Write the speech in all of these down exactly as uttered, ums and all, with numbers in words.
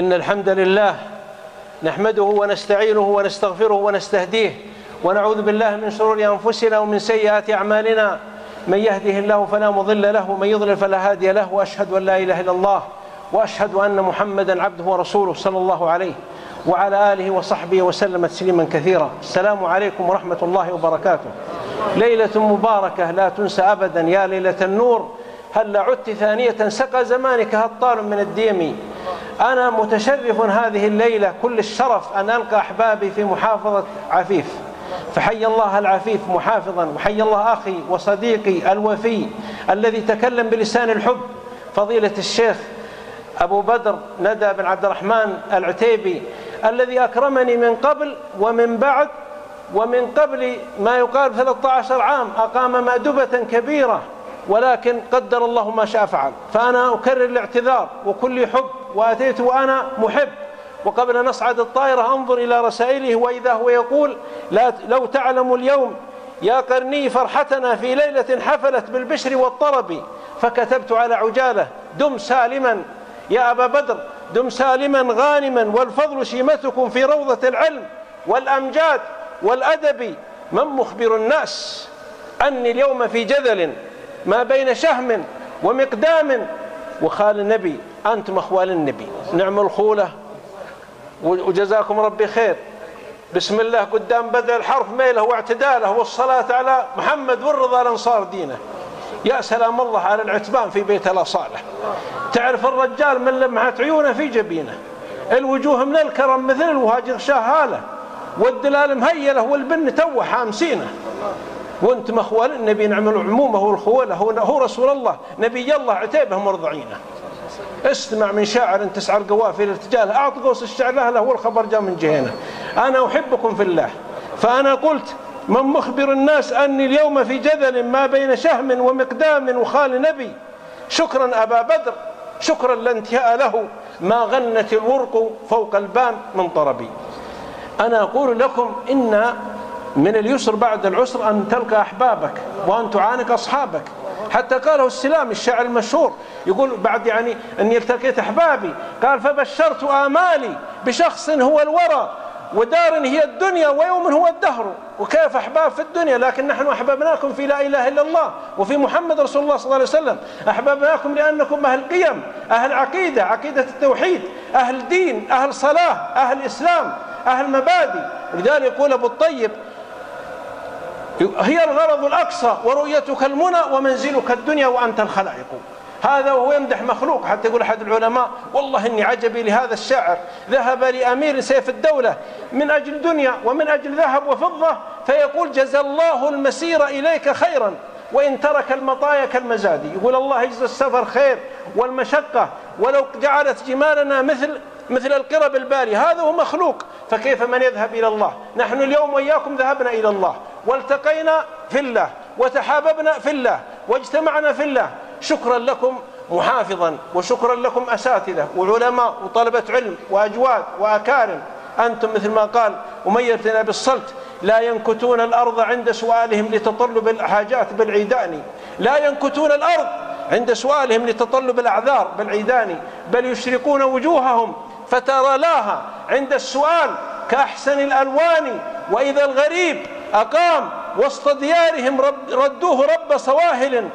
إن الحمد لله نحمده ونستعينه ونستغفره ونستهديه ونعوذ بالله من شرور أنفسنا ومن سيئات أعمالنا. من يهده الله فلا مضل له ومن يضلل فلا هادي له، وأشهد أن لا إله إلا الله وأشهد أن محمدا عبده ورسوله صلى الله عليه وعلى آله وصحبه وسلم تسليما كثيرا. السلام عليكم ورحمة الله وبركاته. ليلة مباركة لا تنسى أبدا يا ليلة النور، هل عدت ثانية سقى زمانك هطال من الديم. أنا متشرف هذه الليلة كل الشرف أن ألقى أحبابي في محافظة عفيف، فحي الله العفيف محافظا، وحي الله أخي وصديقي الوفي الذي تكلم بلسان الحب فضيلة الشيخ أبو بدر ندى بن عبد الرحمن العتيبي، الذي أكرمني من قبل ومن بعد، ومن قبل ما يقارب ثلاثة عشر عام أقام مأدبة كبيرة، ولكن قدر الله ما شاء فعل. فأنا أكرر الاعتذار وكل حب، وأتيت وأنا محب. وقبل أن نصعد الطائرة أنظر إلى رسائله وإذا هو يقول: لا لو تعلم اليوم يا قرني فرحتنا في ليلة حفلت بالبشر والطرب. فكتبت على عجالة: دم سالما يا أبا بدر، دم سالما غانما، والفضل شيمتكم في روضة العلم والأمجاد والأدب. من مخبر الناس أني اليوم في جذل ما بين شهم ومقدام وخال النبي. أنتم أخوال النبي، نعم الخولة وجزاكم ربي خير. بسم الله قدام بدء الحرف ميله واعتداله، والصلاة على محمد والرضا الأنصار دينه. يا سلام الله على العتبان في بيت الأصالة. تعرف الرجال من لمعت عيونه في جبينه، الوجوه من الكرم مثل الوهاج شهالة، والدلال مهيلة والبن توه حامسينه. وانتم اخوال النبي، نعم العمومه والخوله، هو رسول الله نبي الله عتيبه مرضعينه. استمع من شاعر تسعر قوافي الارتجال، اعط قوس الشعر له له والخبر جاء من جهينه. انا احبكم في الله، فانا قلت: من مخبر الناس اني اليوم في جذل ما بين شهم ومقدام وخال نبي. شكرا ابا بدر، شكرا لا انتهاء له، ما غنت الورق فوق البان من طربي. انا اقول لكم ان من اليسر بعد العسر أن تلقى أحبابك وأن تعانق أصحابك. حتى قاله السلام الشاعر المشهور، يقول بعد يعني أني التقيت أحبابي، قال: فبشرت آمالي بشخص هو الورى، ودار هي الدنيا، ويوم هو الدهر. وكيف أحباب في الدنيا، لكن نحن أحببناكم في لا إله إلا الله وفي محمد رسول الله صلى الله عليه وسلم. أحببناكم لأنكم أهل قيم، أهل عقيدة، عقيدة التوحيد، أهل دين، أهل صلاة، أهل إسلام، أهل مبادئ. ولذلك يقول أبو الطيب: هي الغرض الأقصى ورؤيتك المنى ومنزلك الدنيا وأنت الخلائق. هذا وهو يمدح مخلوق. حتى يقول أحد العلماء: والله إني عجبي لهذا الشاعر، ذهب لأمير سيف الدولة من أجل دنيا ومن أجل ذهب وفضة، فيقول: جزى الله المسير إليك خيرا وإن ترك المطايا كالمزاد. يقول الله يجزى السفر خير والمشقة، ولو جعلت جمالنا مثل مثل القرب الباري. هذا هو مخلوق، فكيف من يذهب إلى الله؟ نحن اليوم وإياكم ذهبنا إلى الله، والتقينا في الله، وتحاببنا في الله، واجتمعنا في الله. شكرا لكم محافظا، وشكرا لكم أساتذة وعلماء وطلبة علم وأجواد وأكارم. أنتم مثل ما قال أمية بالصلت: لا ينكتون الأرض عند سؤالهم لتطلب الحاجات بالعيدان. لا ينكتون الأرض عند سؤالهم لتطلب الأعذار بالعيدان، بل يشرقون وجوههم فترى لها عند السؤال كأحسن الألوان. وإذا الغريب أقام وسط ديارهم ردوه رب صواهل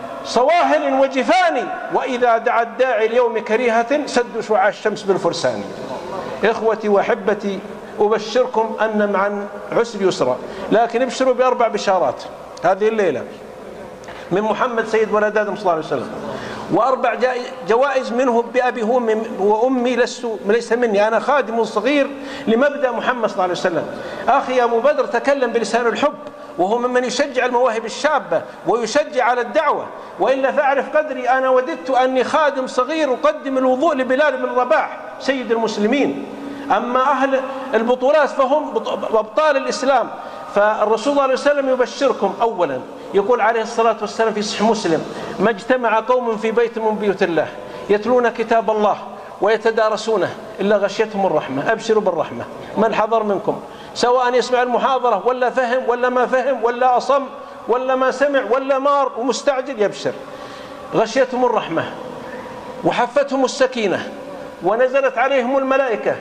صواهل وجفان. وإذا دعا الداعي اليوم كريهة سدوا شعاع الشمس بالفرسان. إخوتي وأحبتي، أبشركم أن مع العسر يسرا، لكن ابشروا بأربع بشارات هذه الليلة من محمد سيد ولد آدم صلى الله عليه وسلم، وأربع جوائز منه بأبي هو وأمي لست ليس مني، أنا خادم صغير لمبدأ محمد صلى الله عليه وسلم. أخي أبو بدر تكلم بلسان الحب، وهو ممن يشجع المواهب الشابة ويشجع على الدعوة، وإلا فأعرف قدري. أنا وددت أني خادم صغير أقدم الوضوء لبلال بن رباح سيد المسلمين. أما أهل البطولات فهم أبطال الإسلام. فالرسول صلى الله عليه وسلم يبشركم أولا، يقول عليه الصلاة والسلام في صحيح مسلم: ما اجتمع قوم في بيت من بيوت الله يتلون كتاب الله ويتدارسونه إلا غشيتهم الرحمة. أبشروا بالرحمة من حضر منكم، سواء يسمع المحاضرة ولا فهم ولا ما فهم ولا أصم ولا ما سمع ولا مار ومستعجل، يبشر. غشيتهم الرحمة وحفتهم السكينة ونزلت عليهم الملائكة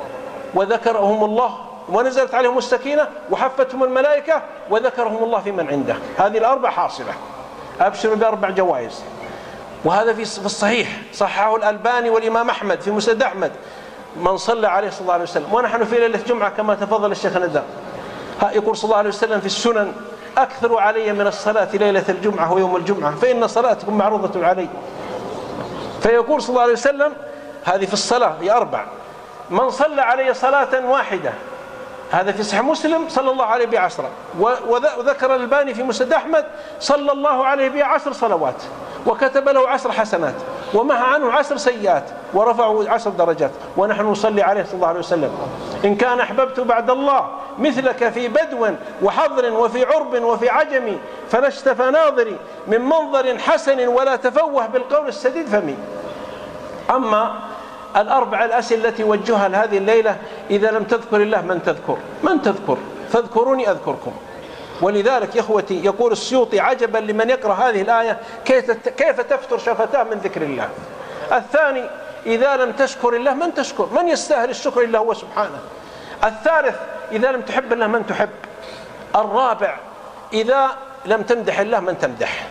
وذكرهم الله، ونزلت عليهم السكينة وحفتهم الملائكة وذكرهم الله في من عنده. هذه الأربع حاصلة، أبشروا بأربع جوائز. وهذا في الصحيح، صححه الألباني والإمام أحمد في مسند أحمد، من صلى عليه صلى الله عليه وسلم. ونحن في ليلة الجمعة كما تفضل الشيخ ندى، يقول صلى الله عليه وسلم في السنن: أكثروا علي من الصلاة ليلة الجمعة ويوم الجمعة فإن صلاتكم معروضة علي. فيقول صلى الله عليه وسلم، هذه في الصلاة هي أربع: من صلى علي صلاة واحدة، هذا في صحيح مسلم، صلى الله عليه بها عشرة. وذكر الألباني في مسند أحمد: صلى الله عليه بها عشر صلوات وكتب له عشر حسنات ومحى عنه عشر سيئات ورفعه عشر درجات. ونحن نصلي عليه صلى الله عليه وسلم: إن كان أحببت بعد الله مثلك في بدو وحضر وفي عرب وفي عجم فلست فناظري من منظر حسن ولا تفوه بالقول السديد فمي. أما الأربع الأسئلة التي وجهها لهذه الليلة: إذا لم تذكر الله من تذكر؟ من تذكر؟ فاذكروني أذكركم. ولذلك يا إخوتي يقول السيوطي: عجبا لمن يقرأ هذه الآية كيف تفتر شفتاه من ذكر الله. الثاني: إذا لم تشكر الله من تشكر؟ من يستاهل الشكر إلا هو سبحانه. الثالث: إذا لم تحب الله من تحب. الرابع: إذا لم تمدح الله من تمدح.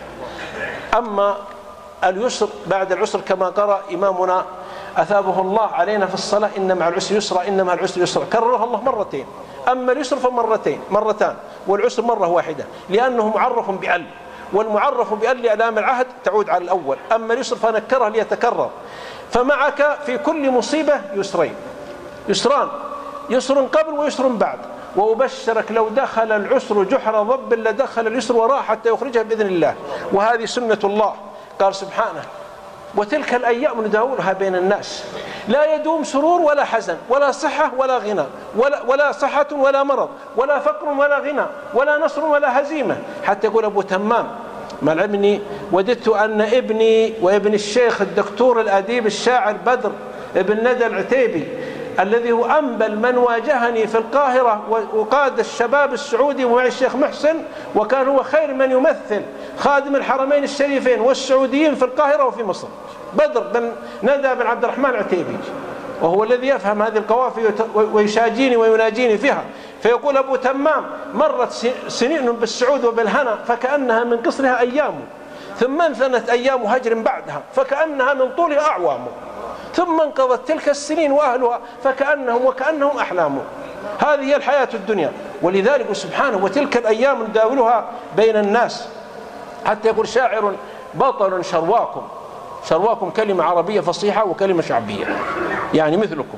أما اليسر بعد العسر كما قرأ إمامنا أثابه الله علينا في الصلاة: إن مع العسر يسرا، إن مع العسر يسرا، كررها الله مرتين. أما اليسر فمرتين مرتان، والعسر مرة واحدة، لأنه معرف بأل، والمعرف بأل لإعلام العهد تعود على الأول. أما اليسر فنكره ليتكرر. فمعك في كل مصيبة يسرين، يسران، يسر قبل ويسر بعد. وأبشرك لو دخل العسر جحر ضب لدخل اليسر وراء حتى يخرجها بإذن الله. وهذه سنة الله. قال سبحانه: وتلك الأيام نداولها بين الناس لا يدوم سرور ولا حزن ولا صحة ولا غنى ولا, ولا صحة ولا مرض ولا فقر ولا غنى ولا نصر ولا هزيمة. حتى يقول أبو تمام: مع العلم وددت أن ابني وابن الشيخ الدكتور الأديب الشاعر بدر ابن ندى العتيبي الذي هو أنبل من واجهني في القاهرة وقاد الشباب السعودي ومعي الشيخ محسن، وكان هو خير من يمثل خادم الحرمين الشريفين والسعوديين في القاهرة وفي مصر، بدر بن ندى بن عبد الرحمن العتيبي، وهو الذي يفهم هذه القوافي ويشاجيني ويناجيني فيها. فيقول أبو تمام: مرت سنين بالسعود وبالهنا فكأنها من قصرها أيام، ثم انثنت أيام هجر بعدها فكأنها من طولها أعوام، ثم انقضت تلك السنين وأهلها فكأنهم وكأنهم أحلام. هذه هي الحياة الدنيا. ولذلك سبحانه: وتلك الأيام نداولها بين الناس. حتى يقول شاعر: بطل شرواكم. شرواكم كلمة عربية فصيحة وكلمة شعبية، يعني مثلكم.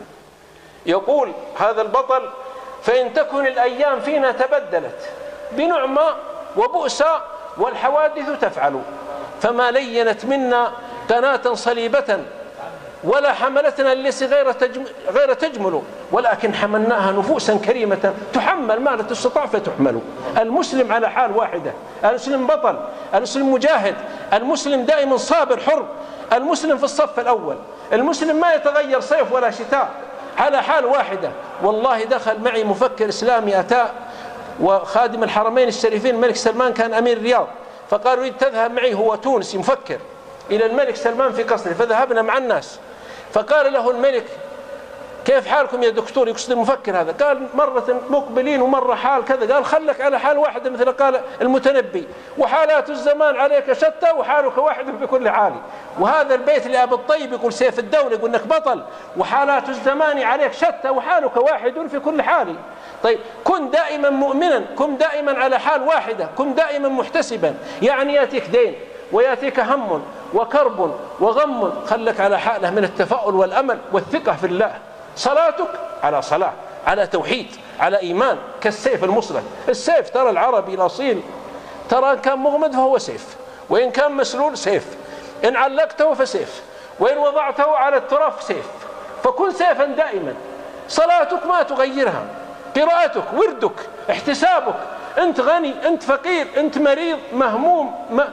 يقول هذا البطل: فإن تكن الأيام فينا تبدلت بنعمة وبؤسا والحوادث تفعل، فما لينت منا قناة صليبة ولا حملتنا الليس غير تجمل, غير تجمل ولكن حملناها نفوسا كريمة تحمل ما لا تستطاع فتحمل. المسلم على حال واحدة، المسلم بطل، المسلم مجاهد، المسلم دائما صابر حر، المسلم في الصف الأول، المسلم ما يتغير صيف ولا شتاء، على حال واحدة. والله دخل معي مفكر إسلامي أتى وخادم الحرمين الشريفين الملك سلمان كان أمير الرياض، فقالوا لي تذهب معي، هو تونسي مفكر، إلى الملك سلمان في قصره. فذهبنا مع الناس، فقال له الملك: كيف حالكم يا دكتور؟ يقصد المفكر هذا. قال: مرة مقبلين ومرة حال كذا. قال: خلك على حال واحدة مثل قال المتنبي: وحالات الزمان عليك شتى وحالك واحد في كل حال. وهذا البيت لأبي الطيب يقول سيف الدولة يقول إنك بطل، وحالات الزمان عليك شتى وحالك واحد في كل حال. طيب كن دائما مؤمنا، كن دائما على حال واحدة، كن دائما محتسبا. يعني يأتيك دين ويأتيك هم وكرب وغم، خلك على حالة من التفاؤل والأمل والثقة في الله. صلاتك على صلاة، على توحيد، على إيمان، كالسيف المصلح. السيف ترى العربي الأصيل، ترى إن كان مغمد فهو سيف، وإن كان مسلول سيف، إن علقته فسيف، وإن وضعته على التراب سيف. فكن سيفا دائما. صلاتك ما تغيرها، قراءتك، وردك، احتسابك، أنت غني، أنت فقير، أنت مريض، مهموم،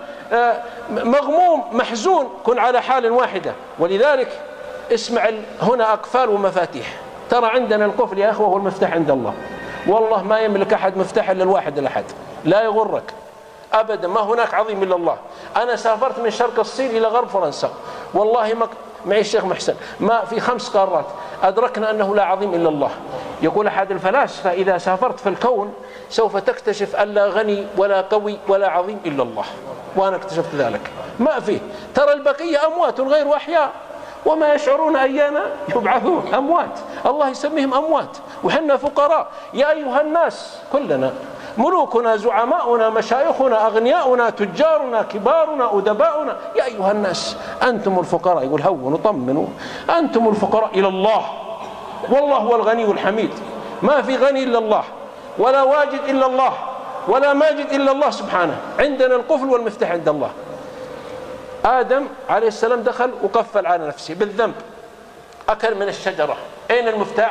مغموم، محزون، كن على حال واحدة. ولذلك اسمع هنا أقفال ومفاتيح. ترى عندنا القفل يا أخوة هو المفتاح عند الله، والله ما يملك أحد مفتاح إلا الواحد الأحد، لا يغرك أبدا، ما هناك عظيم إلا الله. أنا سافرت من شرق الصين إلى غرب فرنسا، والله معي الشيخ محسن ما في خمس قارات أدركنا أنه لا عظيم إلا الله. يقول أحد الفلاسفة إذا سافرت في الكون سوف تكتشف أن لا غني ولا قوي ولا عظيم إلا الله، وأنا اكتشفت ذلك. ما فيه، ترى البقية أموات غير أحياء وما يشعرون أيانا يبعثون. أموات، الله يسميهم أموات وحنا فقراء. يا أيها الناس كلنا، ملوكنا، زعماؤنا، مشايخنا، أغنياؤنا، تجارنا، كبارنا، أدباؤنا، يا أيها الناس أنتم الفقراء. يقول هونوا طمنوا، أنتم الفقراء إلى الله، والله هو الغني الحميد. ما في غني إلا الله، ولا واجد إلا الله، ولا ماجد إلا الله سبحانه. عندنا القفل والمفتاح عند الله. آدم عليه السلام دخل وقفل على نفسه بالذنب، أكل من الشجرة. أين المفتاح؟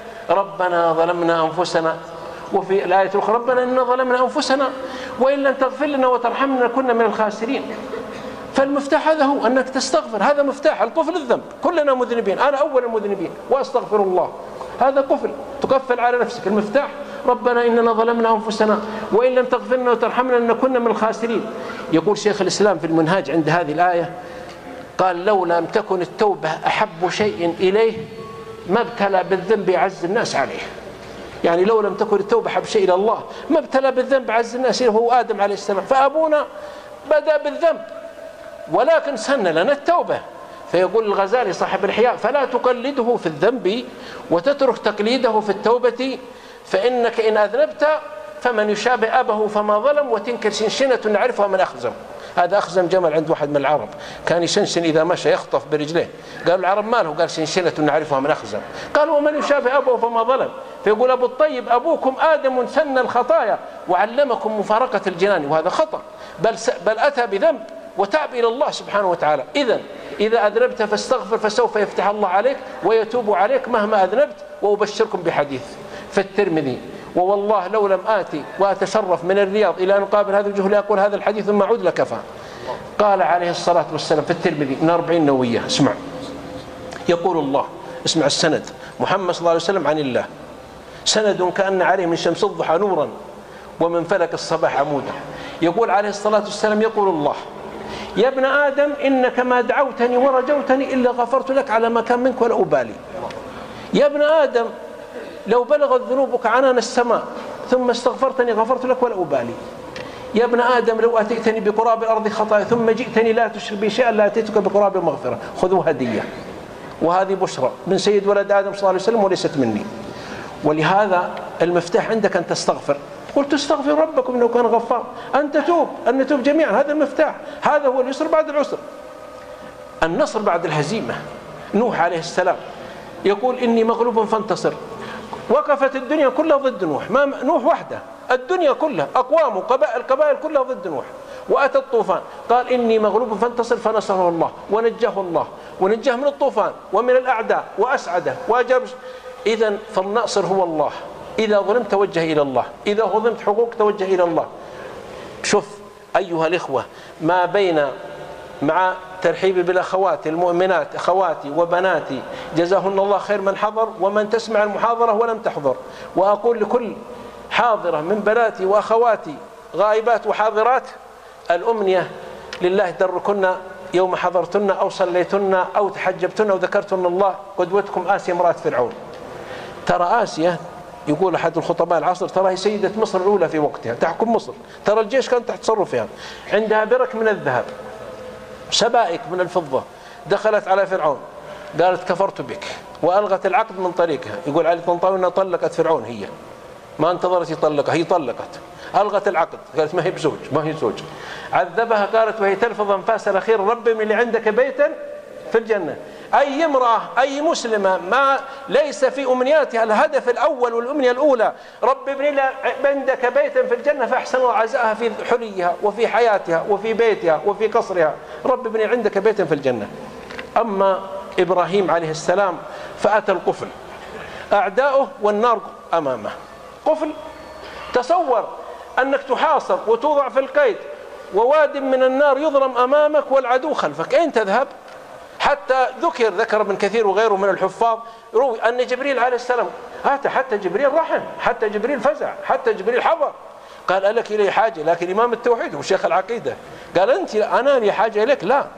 ربنا ظلمنا أنفسنا، وفي الآية الأخرى ربنا إننا ظلمنا أنفسنا وإن لم تغفر لنا وترحمنا كنا من الخاسرين. فالمفتاح هذا هو أنك تستغفر، هذا مفتاح القفل الذنب. كلنا مذنبين، أنا أول المذنبين وأستغفر الله، هذا قفل تقفل على نفسك. المفتاح ربنا إننا ظلمنا أنفسنا وإن لم تغفر لنا وترحمنا لنكن من الخاسرين. يقول شيخ الإسلام في المنهاج عند هذه الآية قال لو لم تكن التوبة أحب شيء إليه ما ابتلى بالذنب عز الناس عليه. يعني لو لم تكن التوبة أحب شيء إلى الله ما ابتلى بالذنب عز الناس إليه هو آدم عليه السلام. فأبونا بدأ بالذنب ولكن سن لنا التوبة. فيقول الغزالي صاحب الإحياء فلا تقلده في الذنب وتترك تقليده في التوبة، فإنك إن أذنبت فمن يشابه أبه فما ظلم، وتنكر شنشنة نعرفها من أخزم. هذا أخزم جمل عند واحد من العرب كان يشنشن إذا مشى يخطف برجليه. قالوا العرب ما له؟ قال شنشنة نعرفها من أخزم. قالوا ومن يشابه أبه فما ظلم. فيقول أبو الطيب أبوكم آدم سن الخطايا وعلمكم مفارقة الجنان، وهذا خطأ، بل, بل أتى بذنب وتاب إلى الله سبحانه وتعالى. إذن إذا أذنبت فاستغفر فسوف يفتح الله عليك ويتوب عليك مهما أذنبت. وأبشركم بحديث في الترمذي، ووالله لو لم آتي وأتشرف من الرياض إلى أن أقابل هذا الوجه لأقول هذا الحديث ثم أعود لكفى. قال عليه الصلاة والسلام في الترمذي من أربعين نووية، اسمع، يقول الله، اسمع السند، محمد صلى الله عليه وسلم عن الله، سند كأن عليه من شمس الضحى نورا ومن فلك الصباح عمودا. يقول عليه الصلاة والسلام يقول الله يا ابن آدم إنك ما دعوتني ورجوتني إلا غفرت لك على ما كان منك ولا أبالي. يا ابن آدم لو بلغت ذنوبك عنان السماء ثم استغفرتني غفرت لك ولا أبالي. يا ابن آدم لو أتيتني بقراب الأرض خطايا ثم جئتني لا تشرك بي شيئا لا أتيتك بقراب المغفرة. خذوا هدية، وهذه بشرى من سيد ولد آدم صلى الله عليه وسلم وليست مني. ولهذا المفتاح عندك أن تستغفر. قلت استغفر ربكم إنه كان غفار، أن تتوب، أن نتوب جميعا. هذا المفتاح، هذا هو اليسر بعد العسر، النصر بعد الهزيمة. نوح عليه السلام يقول إني مغلوب فانتصر. وقفت الدنيا كلها ضد نوح، ما نوح وحده، الدنيا كلها أقوام وقبائل القبائل كلها ضد نوح. وأتى الطوفان قال إني مغلوب فانتصر فنصره الله ونجاه الله ونجاه من الطوفان ومن الأعداء وأسعده وأجاب. إذن فالناصر هو الله. إذا ظلمت توجه إلى الله، إذا هضمت حقوق توجه إلى الله. شوف أيها الإخوة، ما بين مع ترحيبي بالأخوات المؤمنات أخواتي وبناتي جزاهن الله خير من حضر ومن تسمع المحاضرة ولم تحضر، وأقول لكل حاضرة من بناتي وأخواتي غائبات وحاضرات الأمنية لله دركن يوم حضرتن أو صليتن أو تحجبتن أو ذكرتن الله قدوتكم آسيا امرأة فرعون. ترى آسيا يقول أحد الخطباء العصر ترى هي سيدة مصر الأولى في وقتها، تحكم مصر، ترى الجيش كان تحت تصرفها، عندها برك من الذهب، سبائك من الفضة. دخلت على فرعون قالت كفرت بك وألغت العقد من طريقها. يقول علي طنطاوي أنها طلقت فرعون، هي ما انتظرت يطلقها، هي طلقت، ألغت العقد، قالت ما هي بزوج، ما هي زوج. عذبها قالت وهي تلفظ أنفاس الأخير رب من اللي عندك بيتا في الجنة. أي امرأة أي مسلمة ما ليس في أمنياتها الهدف الأول والأمنية الأولى رب ابن لي عندك بيتا في الجنة فأحسن عزاءها في حليها وفي حياتها وفي بيتها وفي قصرها، رب ابن عندك بيتا في الجنة. أما إبراهيم عليه السلام فأتى القفل، أعداؤه والنار أمامه. قفل، تصور أنك تحاصر وتوضع في القيد وواد من النار يضرم أمامك والعدو خلفك، أين تذهب؟ حتى ذكر ذكر ابن كثير وغيره من الحفاظ روي أن جبريل عليه السلام أتى، حتى جبريل رحم، حتى جبريل فزع، حتى جبريل حضر. قال ألك إلي حاجة؟ لكن إمام التوحيد وشيخ العقيدة قال أنت أنا لي حاجة إليك؟ لا.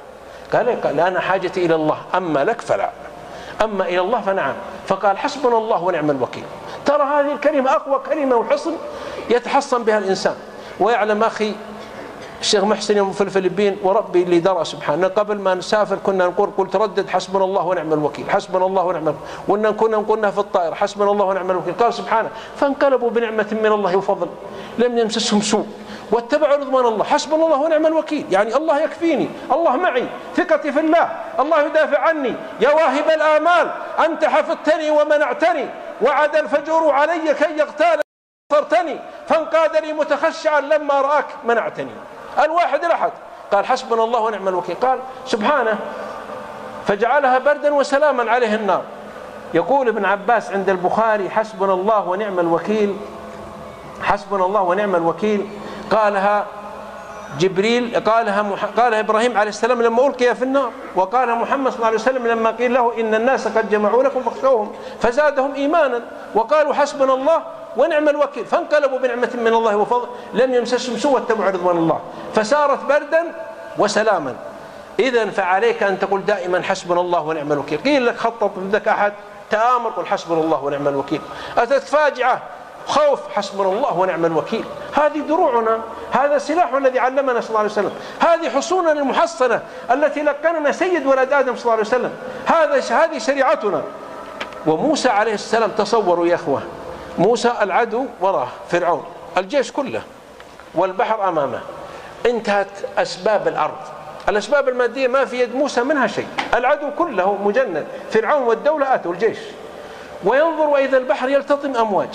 قال قال أنا حاجتي إلى الله، أما لك فلا، أما إلى الله فنعم. فقال حسبنا الله ونعم الوكيل. ترى هذه الكلمة أقوى كلمة وحصن يتحصن بها الإنسان. ويعلم أخي الشيخ محسن يوم في الفلبين وربي اللي درى سبحانه، قبل ما نسافر كنا نقول قل تردد حسبنا الله ونعم الوكيل، حسبنا الله ونعم الوكيل، وإن كنا نقولنا في الطائرة حسبنا الله ونعم الوكيل. قال سبحانه فانقلبوا بنعمة من الله وفضل لم يمسسهم سوء واتبعوا رضوان الله، حسبنا الله ونعم الوكيل، يعني الله يكفيني، الله معي، ثقتي في الله، الله يدافع عني. يا واهب الآمال أنت حفظتني ومنعتني، وعد الفجور علي كي يغتال نصرتني، فانقاد لي متخشعا لما رآك منعتني. الواحد الأحد قال حسبنا الله ونعم الوكيل. قال سبحانه فجعلها بردا وسلاما عليه النار. يقول ابن عباس عند البخاري حسبنا الله ونعم الوكيل، حسبنا الله ونعم الوكيل قالها جبريل، قالها مح... قالها إبراهيم عليه السلام لما ألقي في النار، وقالها محمد صلى الله عليه وسلم لما قيل له إن الناس قد جمعوا لكم فاخشوهم فزادهم إيمانا، وقالوا حسبنا الله ونعم الوكيل، فانقلبوا بنعمة من الله وفضل لم يمسسهم سوء واتبعوا رضوان الله، فسارت بردا وسلاما. إذن فعليك أن تقول دائما حسبنا الله ونعم الوكيل. قيل لك خطط بدك أحد تآمر قل حسبنا الله ونعم الوكيل. أتت فاجعة خوف حسبنا الله ونعم الوكيل. هذه دروعنا، هذا سلاح الذي علمنا صلى الله عليه وسلم، هذه حصوننا المحصنة التي لقننا سيد ولد آدم صلى الله عليه وسلم، هذا هذه شريعتنا. وموسى عليه السلام تصوروا يا أخوة، موسى العدو وراه فرعون الجيش كله والبحر أمامه، انتهت أسباب الأرض، الأسباب المادية ما في يد موسى منها شيء، العدو كله مجند، فرعون والدولة آتوا الجيش، وينظر وإذا البحر يلتطم أمواج.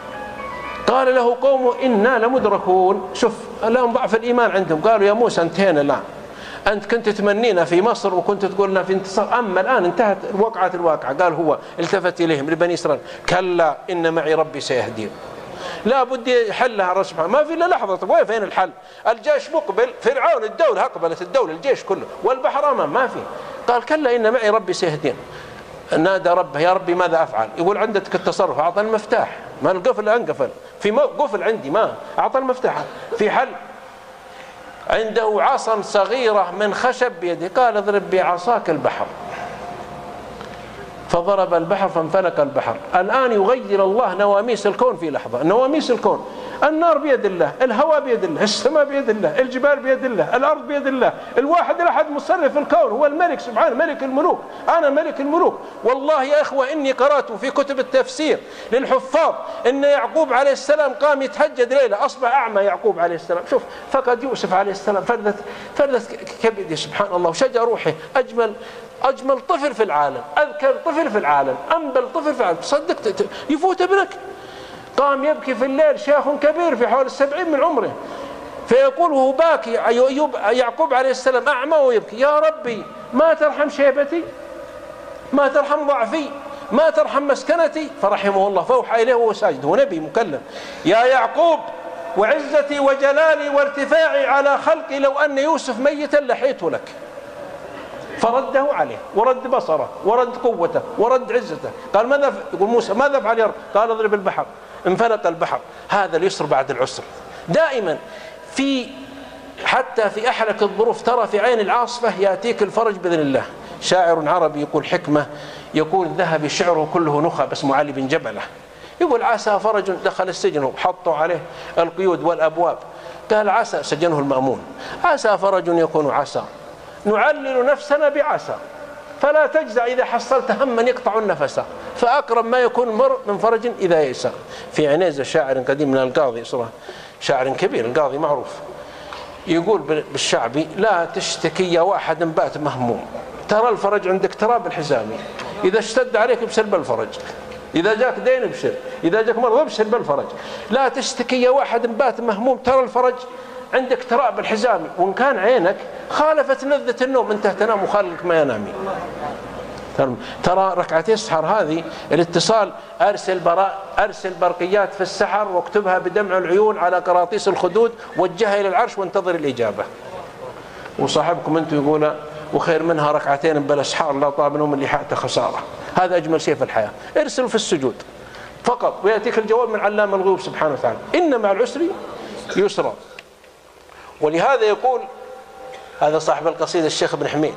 قال له قومه إنا لمدركون. شوف لهم ضعف الإيمان عندهم، قالوا يا موسى انتهينا الآن، أنت كنت تمنينا في مصر وكنت تقول لنا في انتصار، أما الآن انتهت وقعت الواقعة. قال هو التفت إليهم لبني إسرائيل كلا إن معي ربي سيهدين. لا بد يحلها الرب سبحانه، ما في إلا لحظة. طيب وين فين الحل؟ الجيش مقبل، فرعون الدولة أقبلت الدولة الجيش كله والبحر أمام ما في. قال كلا إن معي ربي سيهدين. نادى ربه يا ربي ماذا أفعل؟ يقول عندك التصرف، أعطى المفتاح، ما القفل انقفل، في قفل عندي ما أعطى المفتاح، في حل. عنده عصا صغيرة من خشب بيده، قال اضرب بعصاك البحر، فضرب البحر فانفلق البحر. الآن يغير الله نواميس الكون في لحظة، نواميس الكون، النار بيد الله، الهواء بيد الله، السماء بيد الله، الجبال بيد الله، الأرض بيد الله، الواحد الأحد مصرف الكون، هو الملك سبحانه، ملك الملوك، أنا ملك الملوك. والله يا إخوة إني قرأت في كتب التفسير للحفاظ إن يعقوب عليه السلام قام يتهجد ليلة أصبح أعمى يعقوب عليه السلام. شوف فقد يوسف عليه السلام فردت فردت كبدي سبحان الله وشجع روحه، أجمل أجمل طفل في العالم، أذكر طفل في العالم، أنبل طفل في العالم، تصدق يفوت ابنك. قام يبكي في الليل شيخ كبير في حول السبعين من عمره، فيقول وهو باكي يعقوب عليه السلام أعمى ويبكي يا ربي ما ترحم شيبتي، ما ترحم ضعفي، ما ترحم مسكنتي، فرحمه الله فأوحى إليه وهو ساجد، هو نبي مكلم، يا يعقوب وعزتي وجلالي وارتفاعي على خلقي لو أن يوسف ميتا لحيته لك. فرده عليه ورد بصره ورد قوته ورد عزته. قال ماذا يقول موسى ماذا افعل يا رب؟ قال اضرب البحر، انفلق البحر. هذا اليسر بعد العسر. دائما في حتى في أحلك الظروف ترى في عين العاصفة يأتيك الفرج بإذن الله. شاعر عربي يقول حكمة، يقول ذهب شعره كله نخب اسمه علي بن جبلة، يقول عسى فرج دخل السجن وحطوا عليه القيود والأبواب، قال عسى سجنه المأمون، عسى فرج يكون عسى، نعلل نفسنا بعسى فلا تجزع إذا حصلت هما يقطع النفس، فأقرب ما يكون المرء من فرج إذا يئس. في عنيزة شاعر قديم من القاضي صراحة، شاعر كبير القاضي معروف، يقول بالشعبي لا تشتكي يا واحد بات مهموم، ترى الفرج عندك ترى بالحزامي، إذا اشتد عليك ابشر بالفرج، إذا جاك دين ابشر، إذا جاك مرض ابشر بالفرج. لا تشتكي يا واحد بات مهموم، ترى الفرج عندك ترى بالحزامي، وإن كان عينك خالفت لذة النوم أنت تنام وخالك ما ينامي. ترى ركعتي السحر هذه الاتصال، أرسل براء أرسل برقيات في السحر واكتبها بدمع العيون على قراطيس الخدود، وجهها إلى العرش وانتظر الإجابة. وصاحبكم أنتم يقول وخير منها ركعتين بالأسحار لا طاب نوم اللي حقته خسارة. هذا أجمل شيء في الحياة، ارسل في السجود فقط ويأتيك الجواب من علام الغيوب سبحانه وتعالى، إن مع العسر يسرا. ولهذا يقول هذا صاحب القصيدة الشيخ ابن حميد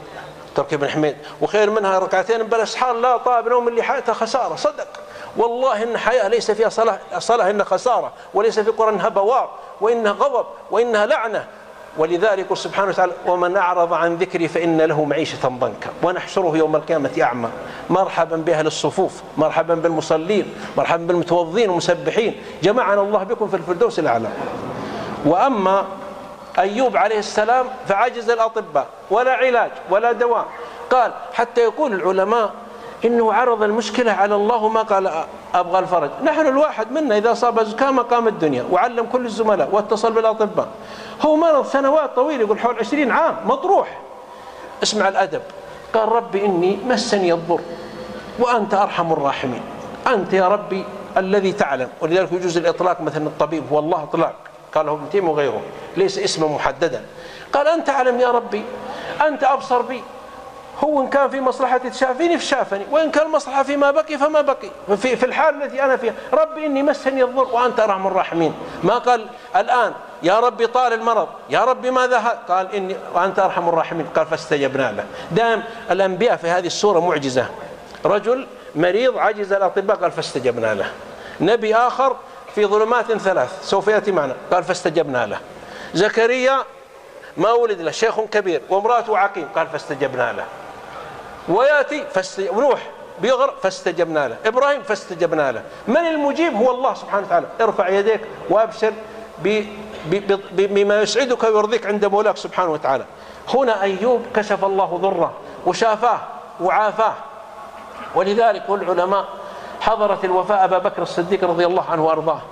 تركي بن حميد، وخير منها ركعتين بالأسحار لا طاب نوم اللي حياته خسارة. صدق والله إن حياة ليس فيها صلاة، صلاة إنها خسارة، وليس في القرآن إنها بوار، وإنها غضب، وإنها لعنة. ولذلك سبحانه وتعالى ومن أعرض عن ذكري فإن له معيشة ضنكا ونحشره يوم القيامة أعمى. مرحبا بأهل الصفوف، مرحبا بالمصلين، مرحبا بالمتوضين والمسبحين، جمعنا الله بكم في الفردوس الأعلى. وأما أيوب عليه السلام فعجز الأطباء ولا علاج ولا دواء، قال حتى يقول العلماء إنه عرض المشكلة على الله وما قال أبغى الفرج. نحن الواحد منا إذا صاب زكاة قام الدنيا وعلم كل الزملاء واتصل بالأطباء. هو مرض سنوات طويلة، يقول حول عشرين عام مطروح. اسمع الأدب، قال ربي إني مسني الضر وأنت أرحم الراحمين، أنت يا ربي الذي تعلم. ولذلك يجوز الإطلاق، مثل الطبيب هو الله إطلاق، قاله ابن تيمية وغيره، ليس اسما محددا. قال أنت تعلم يا ربي، أنت أبصر بي، هو إن كان في مصلحة تشافيني فشافني، وإن كان المصلحة فيما بقي فما بقي، في, في الحال التي أنا فيها. ربي إني مسني الضر وأنت أرحم الراحمين. ما قال الآن يا ربي طال المرض، يا ربي ماذا هذا، قال إني وأنت أرحم الراحمين، قال فاستجبنا له. دائم الأنبياء في هذه السورة معجزة. رجل مريض عجز الأطباء قال فاستجبنا له. نبي آخر في ظلمات ثلاث سوف يأتي معنا قال فاستجبنا له. زكريا ما ولد له، شيخ كبير وامرأته عقيم قال فاستجبنا له. ويأتي فاستجب... ونوح بيغرق فاستجبنا له. إبراهيم فاستجبنا له. من المجيب؟ هو الله سبحانه وتعالى. ارفع يديك وابشر ب... ب... ب... بما يسعدك ويرضيك عند مولاك سبحانه وتعالى. هنا أيوب كشف الله ضره وشافاه وعافاه. ولذلك العلماء حضرت الوفاة أبا بكر الصديق رضي الله عنه وأرضاه،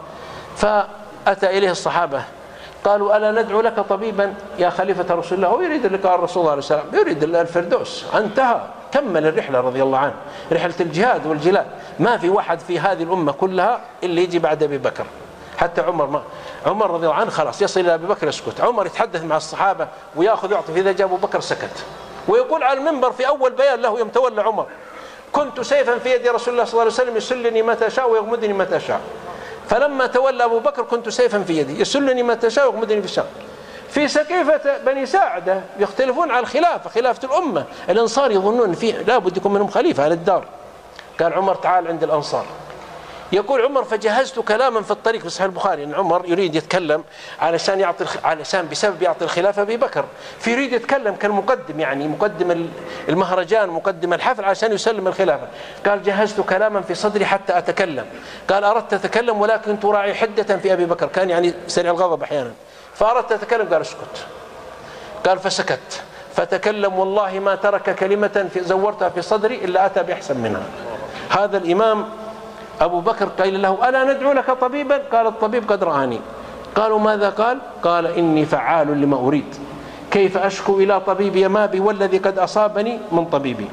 فأتى إليه الصحابة قالوا ألا ندعو لك طبيبا يا خليفة رسول الله؟ هو يريد لقاء الرسول عليه السلام، يريد الفردوس، انتهى، كمل الرحلة رضي الله عنه، رحلة الجهاد والجلاد. ما في واحد في هذه الأمة كلها اللي يجي بعد أبي بكر. حتى عمر ما عمر رضي الله عنه خلاص يصل إلى أبي بكر يسكت. عمر يتحدث مع الصحابة ويأخذ يعطي، إذا جاء أبو بكر سكت. ويقول على المنبر في أول بيان له يوم تولى عمر: كنت سيفا في يد رسول الله صلى الله عليه وسلم يسلني متى شاء ويغمدني متى شاء، فلما تولى أبو بكر كنت سيفا في يدي يسلني متى شاء ويغمدني في الشام. في سقيفة بني ساعدة يختلفون على الخلافة، خلافة الأمة، الأنصار يظنون فيه لا بد يكون منهم خليفة على الدار. قال عمر تعال عند الأنصار. يقول عمر فجهزت كلاما في الطريق في صحيح البخاري ان عمر يريد يتكلم علشان يعطي علشان بسبب يعطي الخلافه ابي بكر، فيريد يتكلم كالمقدم، يعني مقدم المهرجان مقدم الحفل عشان يسلم الخلافه. قال جهزت كلاما في صدري حتى اتكلم. قال اردت اتكلم ولكن تراعي حده في ابي بكر، كان يعني سريع الغضب احيانا، فاردت اتكلم قال اسكت. قال فسكت فتكلم والله ما ترك كلمه في زورتها في صدري الا اتى باحسن منها. هذا الامام أبو بكر قيل له ألا ندعو لك طبيبا؟ قال الطبيب قد رآني. قالوا ماذا قال؟ قال إني فعال لما أريد، كيف أشكو إلى طبيبي ما بي والذي قد أصابني من طبيبي.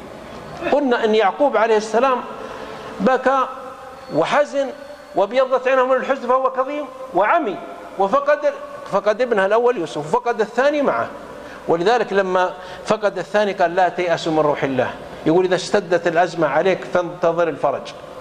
قلنا أن يعقوب عليه السلام بكى وحزن وبيضت عينه من الحزن فهو كظيم وعمي، وفقد فقد ابنه الأول يوسف وفقد الثاني معه. ولذلك لما فقد الثاني قال لا تيأسوا من روح الله. يقول إذا اشتدت الأزمة عليك فانتظر الفرج،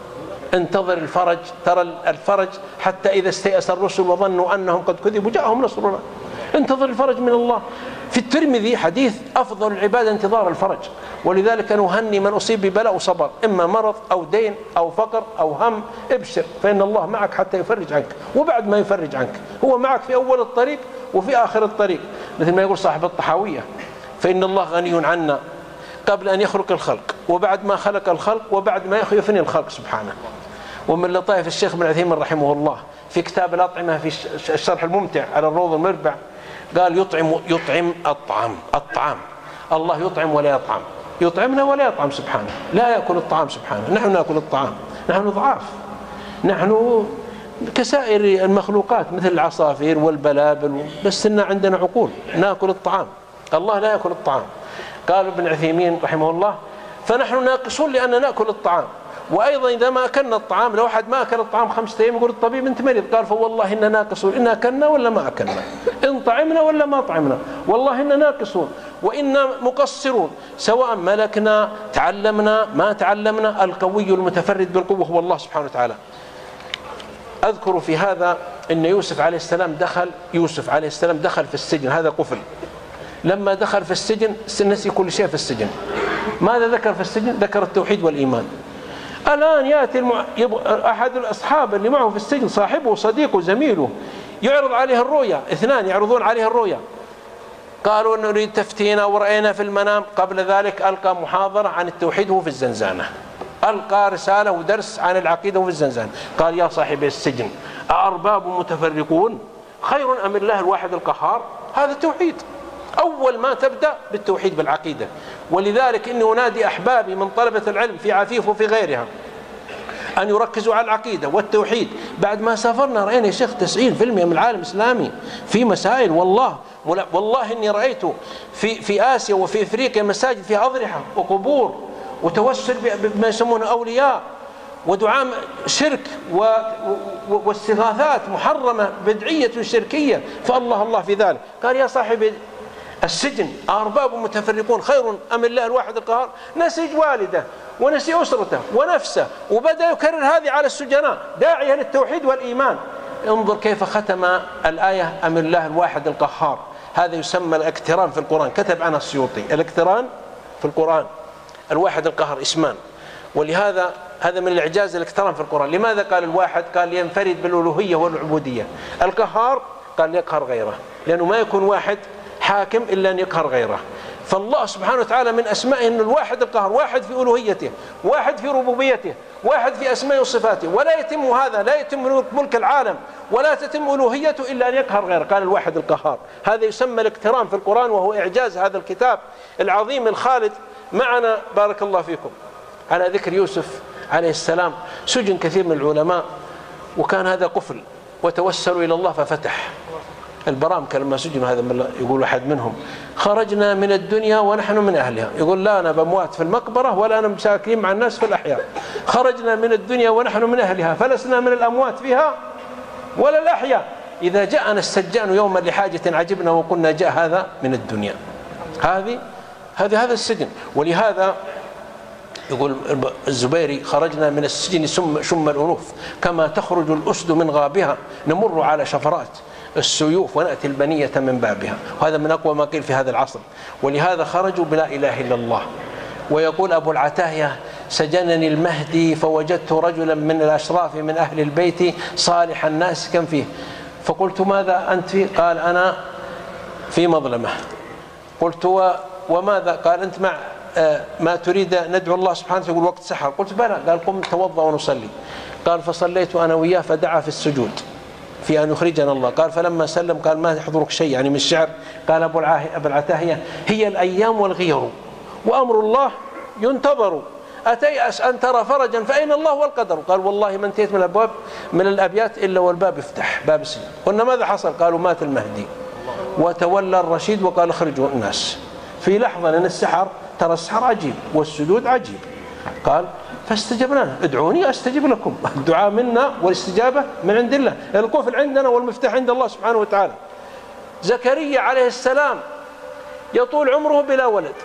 انتظر الفرج، ترى الفرج حتى إذا استيأس الرسل وظنوا أنهم قد كذبوا جاءهم نصرنا. انتظر الفرج من الله. في الترمذي حديث أفضل العبادة انتظار الفرج. ولذلك نهني من أصيب ببلاء وصبر، إما مرض أو دين أو فقر أو هم، ابشر فإن الله معك حتى يفرج عنك. وبعد ما يفرج عنك هو معك في أول الطريق وفي آخر الطريق، مثل ما يقول صاحب الطحاوية: فإن الله غني عنا قبل أن يخلق الخلق وبعد ما خلق الخلق وبعد ما يفني الخلق سبحانه. ومن لطائف الشيخ ابن عثيمين رحمه الله في كتاب الأطعمة في الشرح الممتع على الروض المربع قال يطعم يطعم الطعام الطعام الله يطعم ولا يطعم، يطعمنا ولا يطعم سبحانه، لا يأكل الطعام سبحانه. نحن نأكل الطعام، نحن ضعاف، نحن كسائر المخلوقات مثل العصافير والبلابل، بس إن عندنا عقول نأكل الطعام، الله لا يأكل الطعام. قال ابن عثيمين رحمه الله: فنحن ناقصون لأن نأكل الطعام. وأيضا إذا ما أكلنا الطعام، لو أحد ما أكل الطعام خمسة أيام يقول الطبيب أنت مريض، قال فوالله إننا ناقصون، إن أكلنا ولا ما أكلنا، إن طعمنا ولا ما طعمنا، والله إننا ناقصون وإنا مقصرون، سواء ملكنا تعلمنا ما تعلمنا. القوي المتفرد بالقوة هو الله سبحانه وتعالى. أذكر في هذا أن يوسف عليه السلام دخل يوسف عليه السلام دخل في السجن، هذا قفل لما دخل في السجن نسي كل شيء في السجن. ماذا ذكر في السجن؟ ذكر التوحيد والإيمان. الآن يأتي المع... أحد الأصحاب اللي معه في السجن، صاحبه وصديقه وزميله، يعرض عليه الرؤيا، اثنان يعرضون عليه الرؤيا، قالوا نريد تفتينا ورأينا في المنام. قبل ذلك ألقى محاضرة عن التوحيد وهو في الزنزانة، ألقى رسالة ودرس عن العقيدة وهو في الزنزانة. قال يا صاحبي السجن، أأرباب متفرقون خير أم الله الواحد القهار؟ هذا التوحيد. أول ما تبدأ بالتوحيد بالعقيدة. ولذلك إني أنادي أحبابي من طلبة العلم في عفيف وفي غيرها أن يركزوا على العقيدة والتوحيد. بعد ما سافرنا رأينا يا شيخ تسعين بالمئة من العالم الإسلامي في مسائل، والله والله إني رأيت في في آسيا وفي أفريقيا مساجد فيها أضرحة وقبور وتوسل بما يسمونه أولياء ودعاء شرك واستغاثات محرمة بدعية شركية، فالله الله في ذلك. قال يا صاحبي السجن، أرباب متفرقون خير أم الله الواحد القهار؟ نسي والده ونسي أسرته ونفسه، وبدأ يكرر هذه على السجناء داعيا للتوحيد والإيمان. انظر كيف ختم الآية أم الله الواحد القهار. هذا يسمى الاقتران في القرآن، كتب عنه السيوطي. الاقتران في القرآن، الواحد القهار اسمان، ولهذا هذا من الإعجاز الاقتران في القرآن. لماذا قال الواحد؟ قال لينفرد بالألوهية والعبودية. القهار قال ليقهر غيره، لأنه ما يكون واحد حاكم إلا أن يقهر غيره. فالله سبحانه وتعالى من أسمائه أن الواحد القهار، واحد في ألوهيته، واحد في ربوبيته، واحد في أسمائه وصفاته. ولا يتم هذا، لا يتم ملك العالم ولا تتم ألوهيته إلا أن يقهر غيره. قال الواحد القهار. هذا يسمى الاقتران في القرآن، وهو إعجاز هذا الكتاب العظيم الخالد معنا. بارك الله فيكم. على ذكر يوسف عليه السلام، سجن كثير من العلماء وكان هذا قفل، وتوسلوا إلى الله ففتح. البرامكة لما سجنوا، هذا يقول أحد منهم خرجنا من الدنيا ونحن من أهلها. يقول لا أنا بموات في المقبرة ولا أنا مساكين مع الناس في الأحياء. خرجنا من الدنيا ونحن من أهلها فلسنا من الأموات فيها ولا الأحياء. إذا جاءنا السجان يوما لحاجة عجبنا وقلنا جاء هذا من الدنيا. هذه هذه هذا السجن. ولهذا يقول الزبيري خرجنا من السجن شم الأنوف كما تخرج الأسد من غابها، نمر على شفرات السيوف ونأتي البنية من بابها. وهذا من أقوى ما قيل في هذا العصر. ولهذا خرجوا بلا إله إلا الله. ويقول أبو العتاهية سجنني المهدي فوجدت رجلا من الأشراف من أهل البيت صالح الناس كم فيه، فقلت ماذا أنت فيه؟ قال أنا في مظلمة. قلت وماذا؟ قال أنت مع ما تريد ندعو الله سبحانه يقول وقت سحر. قلت بلى. قال قم توضأ ونصلي. قال فصليت أنا وياه فدعا في السجود في أن يخرجنا الله. قال فلما سلم قال ما يحضرك شيء يعني من الشعر. قال أبو العتاهية هي الأيام والغير وأمر الله ينتظر، أتيأس أن ترى فرجا فأين الله والقدر. قال والله ما انتهيت من الأبواب من الأبيات إلا والباب يفتح، باب السجن. قلنا ماذا حصل؟ قالوا مات المهدي وتولى الرشيد وقال اخرجوا الناس في لحظة، لأن السحر ترى السحر عجيب والسجود عجيب. قال فاستجبنا ادعوني أستجب لكم. الدعاء منا والاستجابة من عند الله، القفل عندنا والمفتاح عند الله سبحانه وتعالى. زكريا عليه السلام يطول عمره بلا ولد،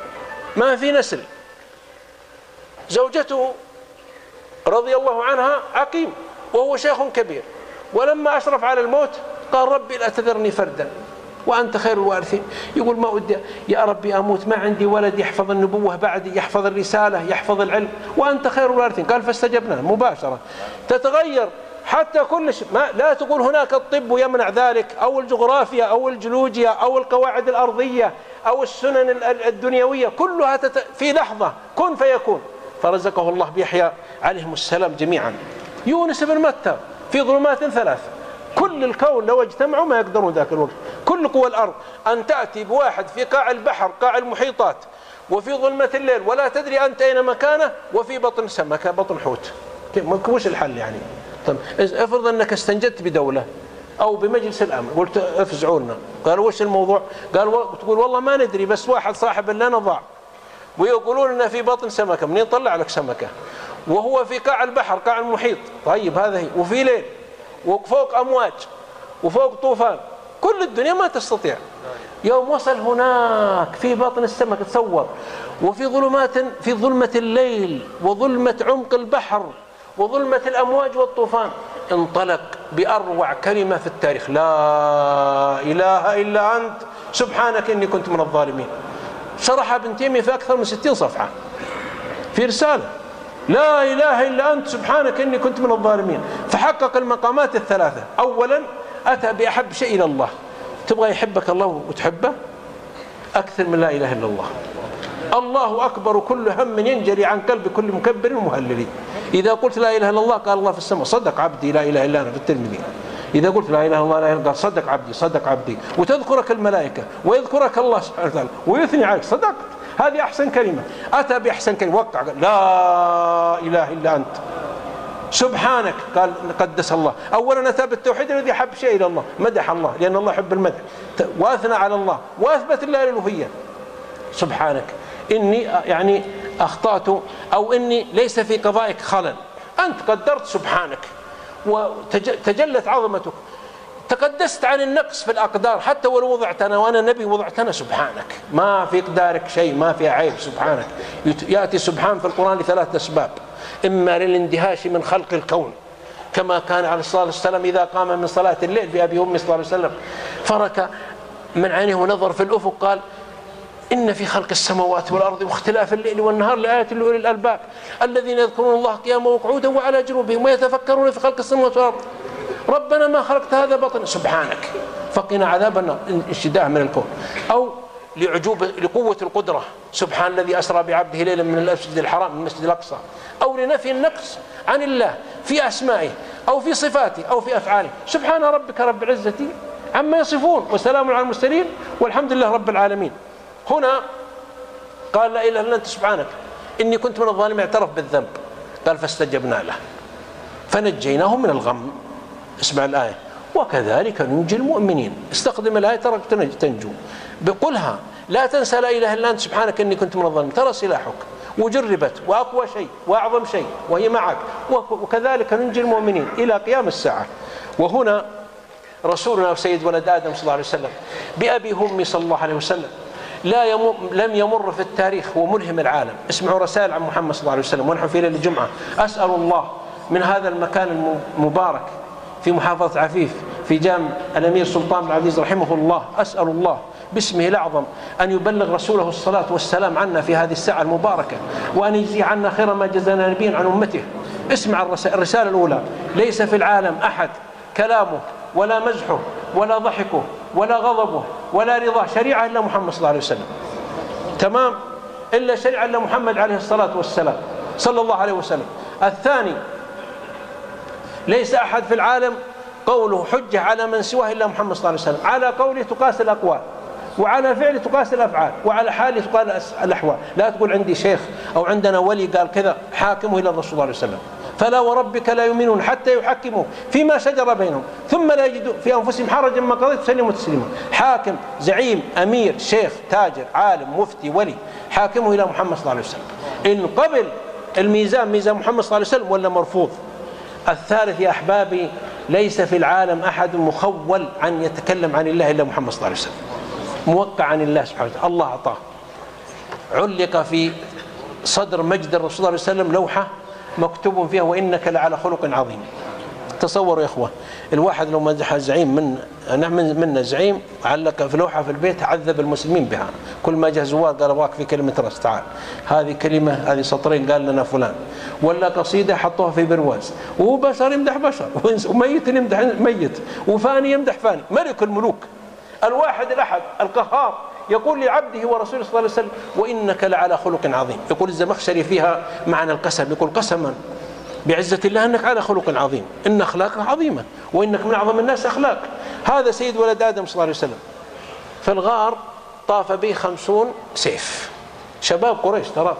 ما في نسل. زوجته رضي الله عنها عقيم وهو شيخ كبير، ولما أشرف على الموت قال ربي لا تذرني فردا وأنت خير الوارثين. يقول ما أودي يا ربي أموت، ما عندي ولد يحفظ النبوة بعدي، يحفظ الرسالة، يحفظ العلم، وأنت خير الوارثين. قال فاستجبنا مباشرة. تتغير حتى كل شيء، ما لا تقول هناك الطب يمنع ذلك أو الجغرافيا أو الجيولوجيا أو القواعد الأرضية أو السنن الدنيوية، كلها تت... في لحظة كن فيكون. فرزقه الله بيحيى عليهم السلام جميعا. يونس بن متى في ظلمات ثلاث، كل الكون لو اجتمعوا ما يقدرون ذاك الوقت، كل قوى الأرض أن تأتي بواحد في قاع البحر قاع المحيطات وفي ظلمة الليل ولا تدري أنت أين مكانه وفي بطن سمكة بطن حوت. وش الحل يعني؟ طب افرض أنك استنجدت بدولة أو بمجلس الأمن قلت افزعوا لنا، قالوا وش الموضوع؟ قال و... تقول والله ما ندري بس واحد صاحب لنا ضاع، ويقولون أنه في بطن سمكة. منين طلع لك سمكة؟ وهو في قاع البحر قاع المحيط. طيب هذا هي، وفي ليل وفوق أمواج وفوق طوفان، كل الدنيا ما تستطيع. يوم وصل هناك في بطن السمك تصور، وفي ظلمات في ظلمة الليل وظلمة عمق البحر وظلمة الأمواج والطوفان، انطلق بأروع كلمة في التاريخ: لا إله إلا أنت سبحانك إني كنت من الظالمين. شرحها ابن تيمية في أكثر من ستين صفحة في رسالة. لا إله إلا أنت سبحانك إني كنت من الظالمين. فحقق المقامات الثلاثة. أولا أتى بأحب شيء إلى الله. تبغى يحبك الله وتحبه؟ أكثر من لا إله إلا الله. الله أكبر كل هم ينجلي عن قلب كل مكبر ومهلل. إذا قلت لا إله إلا الله قال الله في السماء صدق عبدي لا إله إلا أنا في الترمذي. إذا قلت لا إله إلا الله لا إله قال صدق عبدي صدق عبدي. وتذكرك الملائكة ويذكرك الله سبحانه وتعالى ويثني عليك صدقت. هذه أحسن كلمة. أتى بأحسن كلمة وقع قال لا إله إلا أنت سبحانك قال قدس الله. أولا أتى بالتوحيد الذي حب شيء إلى الله مدح الله لأن الله يحب المدح وأثنى على الله وأثبت الله الألوهية. سبحانك إني يعني أخطأت أو إني ليس في قضائك خلل أنت قدرت سبحانك وتجلت عظمتك. تقدست عن النقص في الأقدار حتى ولو وضعتنا وأنا نبي وضعتنا سبحانك ما في قدارك شيء ما في عيب سبحانك. يأتي سبحان في القرآن لثلاث أسباب. إما للاندهاش من خلق الكون كما كان عليه الصلاة والسلام إذا قام من صلاة الليل في أبي أمي صلى الله عليه وسلم فرك من عينه ونظر في الأفق قال إن في خلق السماوات والأرض واختلاف الليل والنهار لآيات لأولي الألباب الذين يذكرون الله قياما وقعودا وعلى جنوبهم ويتفكرون في خلق السماوات والأرض ربنا ما خلقت هذا باطلا سبحانك فقنا عذاب النار انشداه من الكون. أو لعجوب لقوة القدرة سبحان الذي أسرى بعبده ليلا من المسجد الحرام من المسجد الأقصى. أو لنفي النقص عن الله في أسمائه أو في صفاته أو في أفعاله. سبحان ربك رب العزة عما يصفون وسلام على المرسلين والحمد لله رب العالمين. هنا قال لا إله إلا أنت سبحانك إني كنت من الظالمين اعترف بالذنب قال فاستجبنا له فنجيناه من الغم. اسمع الآية وكذلك ننجي المؤمنين. استخدم الآية ترى تنجو بقولها لا تنسى لا إله إلا أنت سبحانك إني كنت من الظالمين. ترى سلاحك وجربت وأقوى شيء وأعظم شيء وهي معك وكذلك ننجي المؤمنين إلى قيام الساعة. وهنا رسولنا وسيد ولد آدم صلى الله عليه وسلم بأبي همي صلى الله عليه وسلم لا يمر لم يمر في التاريخ وملهم العالم. اسمعوا رسائل عن محمد صلى الله عليه وسلم ونحن في ليلة الجمعة. أسأل الله من هذا المكان المبارك في محافظة عفيف في جامع الأمير سلطان بن العزيز رحمه الله أسأل الله باسمه الأعظم أن يبلغ رسوله الصلاة والسلام عنا في هذه الساعة المباركة وأن يجزي عنا خير ما جزانا نبيا عن أمته. اسمع الرسالة الأولى. ليس في العالم أحد كلامه ولا مزحه ولا ضحكه ولا غضبه ولا رضاه شريعة إلا محمد صلى الله عليه وسلم. تمام إلا شريعة إلا محمد عليه الصلاة والسلام صلى الله عليه وسلم. الثاني ليس أحد في العالم قوله حجة على من سواه إلا محمد صلى الله عليه وسلم. على قوله تقاس الأقوال وعلى فعله تقاس الأفعال وعلى حاله تقاس الأحوال. لا تقول عندي شيخ أو عندنا ولي قال كذا حاكمه إلى الرسول صلى الله عليه وسلم. فلا وربك لا يؤمنون حتى يحكموا فيما شجر بينهم ثم لا يجدوا في أنفسهم حرجا ما قضيت وسلموا تسليما. حاكم زعيم أمير شيخ تاجر عالم مفتي ولي حاكمه إلى محمد صلى الله عليه وسلم. إن قبل الميزان ميزان محمد صلى الله عليه وسلم ولا مرفوض. الثالث يا أحبابي ليس في العالم أحد مخول عن يتكلم عن الله إلا محمد صلى الله عليه وسلم. موقع عن الله سبحانه وتعالى الله أعطاه. علق في صدر مجد الرسول صلى الله عليه وسلم لوحة مكتوب فيها وإنك لعلى خلق عظيم. تصوروا يا إخوة الواحد لو مدح زعيم من من منا زعيم علق في لوحة في البيت عذب المسلمين بها. كل ما جاء زوار قال أبغاك في كلمة راس تعال هذه كلمة هذه سطرين قال لنا فلان ولا قصيدة حطوها في برواز وبشر يمدح بشر وميت يمدح ميت وفاني يمدح فاني. ملك الملوك الواحد الأحد القهار يقول لعبده ورسوله صلى الله عليه وسلم وإنك لعلى خلق عظيم. يقول الزمخشري فيها معنى القسم يقول قسما بعزة الله أنك على خلق عظيم إن أخلاقك عظيمة وإنك من أعظم الناس أخلاق. هذا سيد ولد آدم صلى الله عليه وسلم. في الغار طاف به خمسون سيف شباب قريش ترى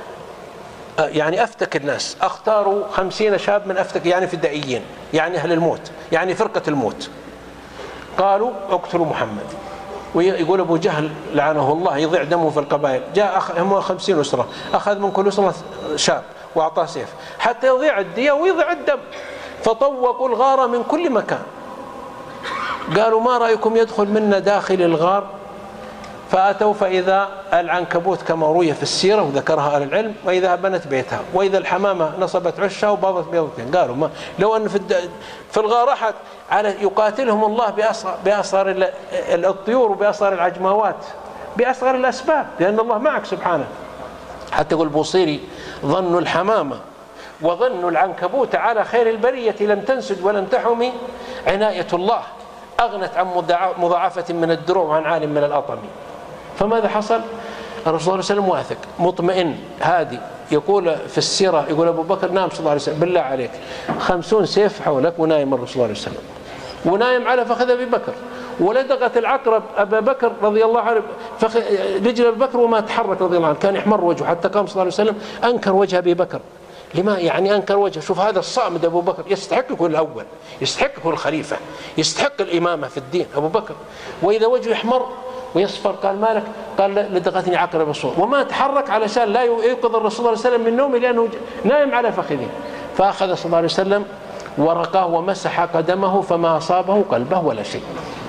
يعني أفتك الناس اختاروا خمسين شاب من أفتك يعني فدائيين يعني أهل الموت يعني فرقة الموت. قالوا اقتلوا محمد. ويقول أبو جهل لعنه الله يضيع دمه في القبائل جاء هم خمسين أسرة أخذ من كل أسرة شاب وأعطاه سيف حتى يضيع الدية ويضيع الدم. فطوقوا الغار من كل مكان. قالوا ما رأيكم يدخل منا داخل الغار فأتوا فإذا العنكبوت كما روي في السيرة وذكرها أهل العلم، وإذا بنت بيتها، وإذا الحمامة نصبت عشها وباضت بيضتين. قالوا ما لو أن في في الغار أحد على يقاتلهم الله بأصغر الطيور وبأصغر العجماوات، بأصغر الأسباب، لأن الله معك سبحانه. حتى يقول البوصيري: ظن الحمامة وظن العنكبوت على خير البرية لم تنسد ولم تحمي عناية الله أغنت عن مضاعفة من الدروع وعن عالم من الأطم. فماذا حصل؟ الرسول صلى الله عليه وسلم واثق مطمئن هادي. يقول في السيرة، يقول أبو بكر: نام صلى الله عليه وسلم بالله عليك خمسون سيف حولك ونايم الرسول صلى الله عليه وسلم، ونايم على فخذ أبي بكر، ولدغت العقرب أبا بكر رضي الله عنه رجل أبي بكر وما تحرك رضي الله عنه، كان يحمر وجهه حتى قام صلى الله عليه وسلم أنكر وجه أبي بكر. لما يعني أنكر وجهه؟ شوف هذا الصامد أبو بكر يستحق يكون الأول، يستحق يكون الخليفة، يستحق الإمامة في الدين أبو بكر، وإذا وجهه يحمر ويصفر قال: مالك؟ قال: لدغتني عقرب الصور، وما تحرك علشان لا يوقظ الرسول صلى الله عليه وسلم من نومه لأنه نائم على فخذه. فأخذ صلى الله عليه وسلم ورقه ومسح قدمه فما أصابه قلبه ولا شيء.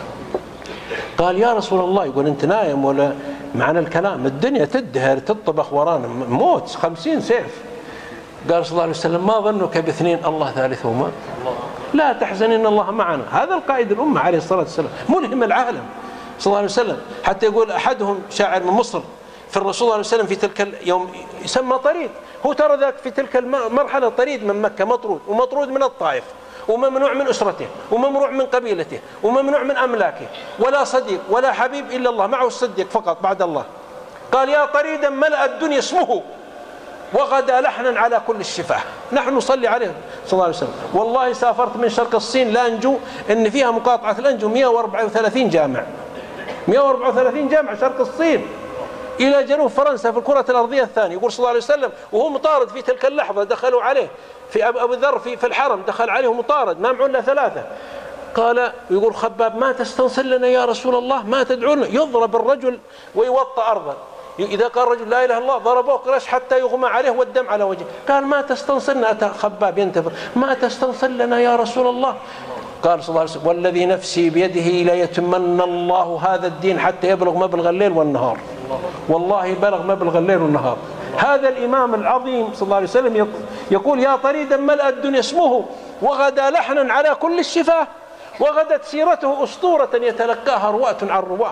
قال: يا رسول الله، يقول أنت نايم ولا معنى الكلام؟ الدنيا تدهر تطبخ ورانا موت خمسين سيف. قال صلى الله عليه وسلم: ما ظنك باثنين الله ثالثهما؟ لا تحزن إن الله معنا. هذا القائد الأمة عليه الصلاة والسلام، ملهم العالم صلى الله عليه وسلم. حتى يقول أحدهم شاعر من مصر في الرسول صلى الله عليه وسلم في تلك اليوم يسمى طريد، هو ترى ذاك في تلك المرحلة طريد من مكة، مطرود، ومطرود من الطائف، وممنوع من أسرته، وممنوع من قبيلته، وممنوع من أملاكه، ولا صديق ولا حبيب إلا الله، معه الصديق فقط بعد الله. قال: يا طريدا ملأ الدنيا اسمه وغدا لحنا على كل الشفاه. نحن نصلي عليه صلى الله عليه وسلم. والله سافرت من شرق الصين لأنجو، إن فيها مقاطعة الأنجو مئة وأربعة وثلاثين جامع، مئة وأربعة وثلاثين جامع شرق الصين إلى جنوب فرنسا في الكرة الأرضية الثانية. يقول صلى الله عليه وسلم وهو مطارد في تلك اللحظة، دخلوا عليه في أبو ذر في, في الحرم، دخل عليه مطارد ما معنا ثلاثة. قال، يقول خباب: ما تستنصر لنا يا رسول الله؟ ما تدعونا؟ يضرب الرجل ويوطى أرضا، إذا قال الرجل لا إله إلا الله ضربوه قرش حتى يغمى عليه والدم على وجهه. قال: ما تستنصرنا؟ أتى خباب ينتفر: ما تستنصر لنا يا رسول الله؟ قال صلى الله عليه وسلم: والذي نفسي بيده ليتمن الله هذا الدين حتى يبلغ مبلغ الليل والنهار. والله بلغ مبلغ الليل والنهار. هذا الإمام العظيم صلى الله عليه وسلم يقول: يا طريدا ملأ الدنيا اسمه وغدا لحنا على كل الشفاه، وغدت سيرته أسطورة يتلقاها رواة عن رواه.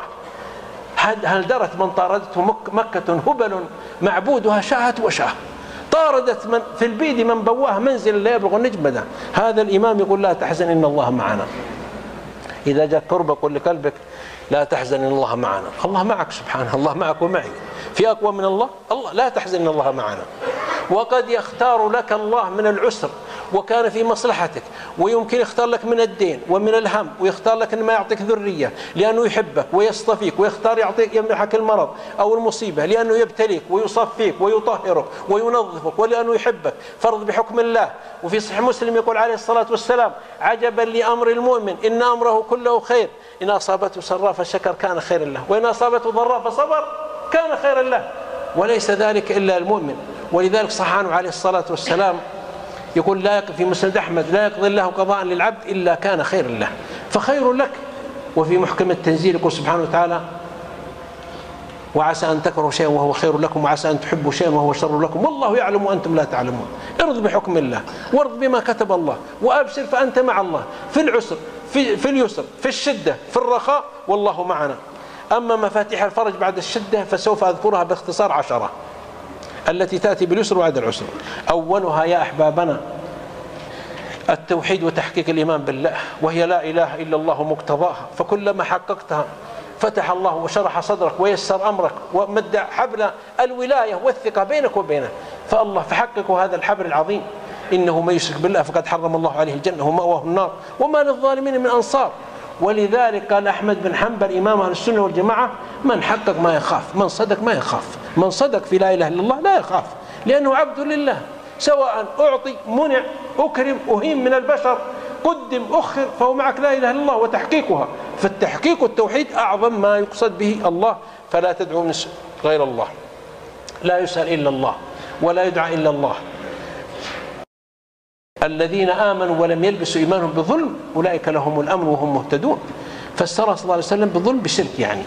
هل درت من طاردته مكة هبل معبودها شاهت وشاه، طاردت من في البيد من بواه منزل لا يبلغ النجمة. هذا الإمام يقول: لا تحزن إن الله معنا. إذا جاءت كربة قل لقلبك: لا تحزن إن الله معنا. الله معك سبحانه، الله معك ومعي، في أقوى من الله؟ الله. لا تحزن إن الله معنا. وقد يختار لك الله من العسر وكان في مصلحتك، ويمكن يختار لك من الدين ومن الهم، ويختار لك أن ما يعطيك ذرية لأنه يحبك ويصطفيك، ويختار يعطيك يمنحك المرض أو المصيبة لأنه يبتليك ويصفيك ويطهرك وينظفك ولأنه يحبك، فرض بحكم الله. وفي صحيح مسلم يقول عليه الصلاة والسلام: عجبا لأمر المؤمن إن أمره كله خير، إن أصابته سراء فشكر كان خيرا له، وإن أصابته ضراء فصبر كان خيرا له، وليس ذلك إلا المؤمن. ولذلك صح عنه عليه الصلاة والسلام يقول لا في مسند أحمد: لا يقضي الله قضاء للعبد إلا كان خيرا له، فخير لك. وفي محكم التنزيل يقول سبحانه وتعالى: وعسى أن تكرهوا شيئا وهو خير لكم، وعسى أن تحبوا شيئا وهو شر لكم، والله يعلم وأنتم لا تعلمون. ارض بحكم الله، وارض بما كتب الله، وأبشر فأنت مع الله في العسر في, في اليسر، في الشدة، في الرخاء، والله معنا. أما مفاتيح الفرج بعد الشدة فسوف أذكرها باختصار عشرة التي تأتي باليسر وبعد العسر. أولها يا أحبابنا التوحيد وتحقيق الإيمان بالله، وهي لا إله إلا الله مقتضاها. فكلما حققتها فتح الله وشرح صدرك ويسر أمرك ومد حبل الولاية والثقة بينك وبينه. فالله فحققوا هذا الحبل العظيم: إنه من يشرك بالله فقد حرم الله عليه الجنة ومأواه النار وما للظالمين من أنصار. ولذلك قال أحمد بن حنبل إمام أهل السنة والجماعة: من حقق ما يخاف، من صدق ما يخاف، من صدق في لا إله إلا الله لا يخاف، لأنه عبد لله، سواء أعطي منع أكرم أهين من البشر قدم أخر، فهو معك لا إله إلا الله وتحقيقها. فالتحقيق التوحيد أعظم ما يقصد به الله، فلا تدعو من غير الله، لا يسأل إلا الله ولا يدعى إلا الله. الذين آمنوا ولم يلبسوا إيمانهم بظلم أولئك لهم الأمن وهم مهتدون. فسر صلى الله عليه وسلم بالظلم بشرك، يعني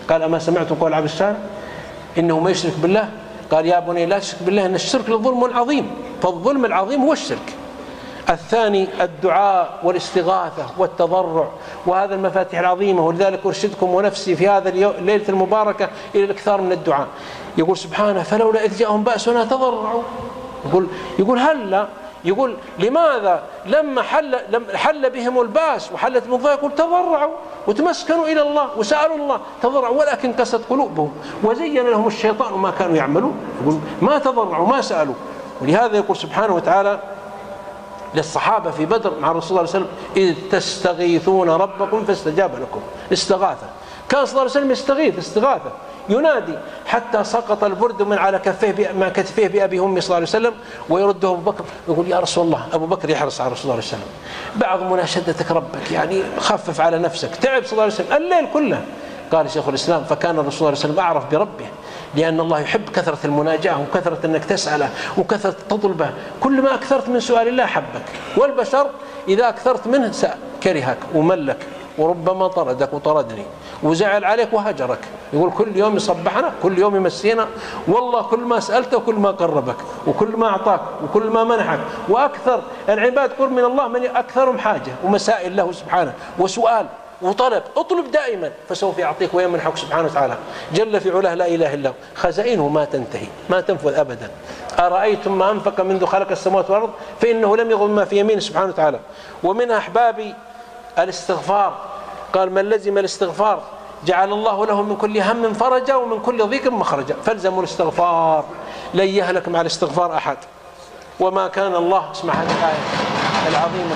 قال أما سمعتم قول عبد الشارع إنه ما يشرك بالله؟ قال يا بني لا تشرك بالله إن الشرك لظلم عظيم، فالظلم العظيم هو الشرك. الثاني الدعاء والاستغاثة والتضرع، وهذا المفاتيح العظيمة، ولذلك أرشدكم ونفسي في هذا الليلة المباركة إلى الإكثار من الدعاء. يقول سبحانه فلولا إذ جاءهم بأسنا تضرعوا، يقول يقول هلا يقول لماذا لما حل لما حل بهم الباس وحلت من ضيق يقول تضرعوا وتمسكنوا إلى الله وسألوا الله تضرعوا، ولكن قست قلوبهم وزين لهم الشيطان ما كانوا يعملون. يقول ما تضرعوا ما سألوا. ولهذا يقول سبحانه وتعالى للصحابة في بدر مع الرسول صلى الله عليه وسلم إذ تستغيثون ربكم فاستجاب لكم. استغاثة، كان صلى الله عليه وسلم يستغيث استغاثة ينادي حتى سقط البرد من على كفيه مع كتفيه بأبي أمي صلى الله عليه وسلم، ويرده أبو بكر يقول يا رسول الله، أبو بكر يحرص على الرسول صلى الله عليه وسلم بعض مناشدتك ربك يعني خفف على نفسك، تعب صلى الله عليه وسلم الليل كله. قال شيخ الإسلام فكان الرسول صلى الله عليه وسلم أعرف بربه، لأن الله يحب كثرة المناجاة وكثرة أنك تسأله وكثرة تطلبه. كل ما أكثرت من سؤال الله حبك، والبشر إذا أكثرت منه كرهك وملك وربما طردك وطردني وزعل عليك وهجرك. يقول كل يوم يصبحنا، كل يوم يمسينا، والله كل ما سألته كل ما قربك وكل ما أعطاك وكل ما منحك. وأكثر العباد قرب من الله من أكثرهم حاجة ومسائل له سبحانه وسؤال وطلب. اطلب دائما فسوف يعطيك ويمنحك سبحانه وتعالى جل في علاه لا إله إلا هو. خزائنه ما تنتهي ما تنفذ أبدا. أرأيتم ما أنفق منذ خلق السماوات والأرض فإنه لم يغن ما في يمينه سبحانه وتعالى. ومن أحبابي الاستغفار، قال من لزم الاستغفار جعل الله له من كل هم فرجا ومن كل ضيق مخرجا. فالزموا الاستغفار، لن يهلك مع الاستغفار أحد. وما كان الله، اسمع هذه الآية العظيمة،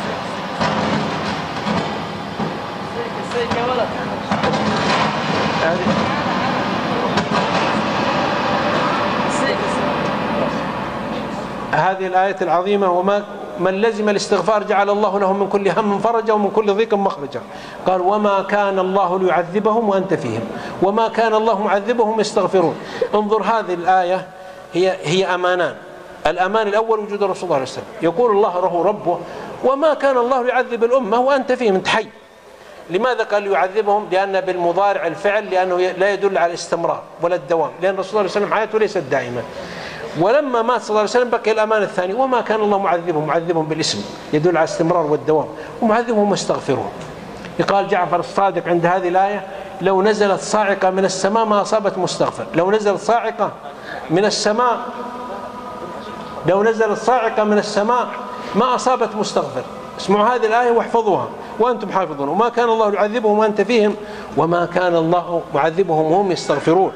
هذه الآية العظيمة وما من لزم الاستغفار جعل الله له من كل هم فرجا ومن كل ضيق مخرجا. قال وما كان الله ليعذبهم وأنت فيهم وما كان الله معذبهم يستغفرون. انظر هذه الآية هي هي أمانان. الأمان الأول وجود الرسول صلى الله عليه وسلم، يقول الله له ربه وما كان الله ليعذب الأمة وأنت فيهم انت حي. لماذا قال يعذبهم؟ لأن بالمضارع الفعل، لأنه لا يدل على الاستمرار ولا الدوام، لأن الرسول صلى الله عليه وسلم حياته ليست دائمة. ولما مات صلى الله عليه وسلم بقي الأمان الثاني وما كان الله معذبهم، معذبهم بالاسم يدل على الاستمرار والدوام، ومعذبهم واستغفروه. يقال جعفر الصادق عند هذه الآية لو نزلت صاعقة من السماء ما أصابت مستغفر. لو نزلت صاعقة من السماء لو نزلت صاعقة من السماء ما أصابت مستغفر. اسمعوا هذه الآية واحفظوها وأنتم حافظون. وما كان الله يعذبهم وأنت فيهم وما كان الله معذبهم وهم يستغفرون.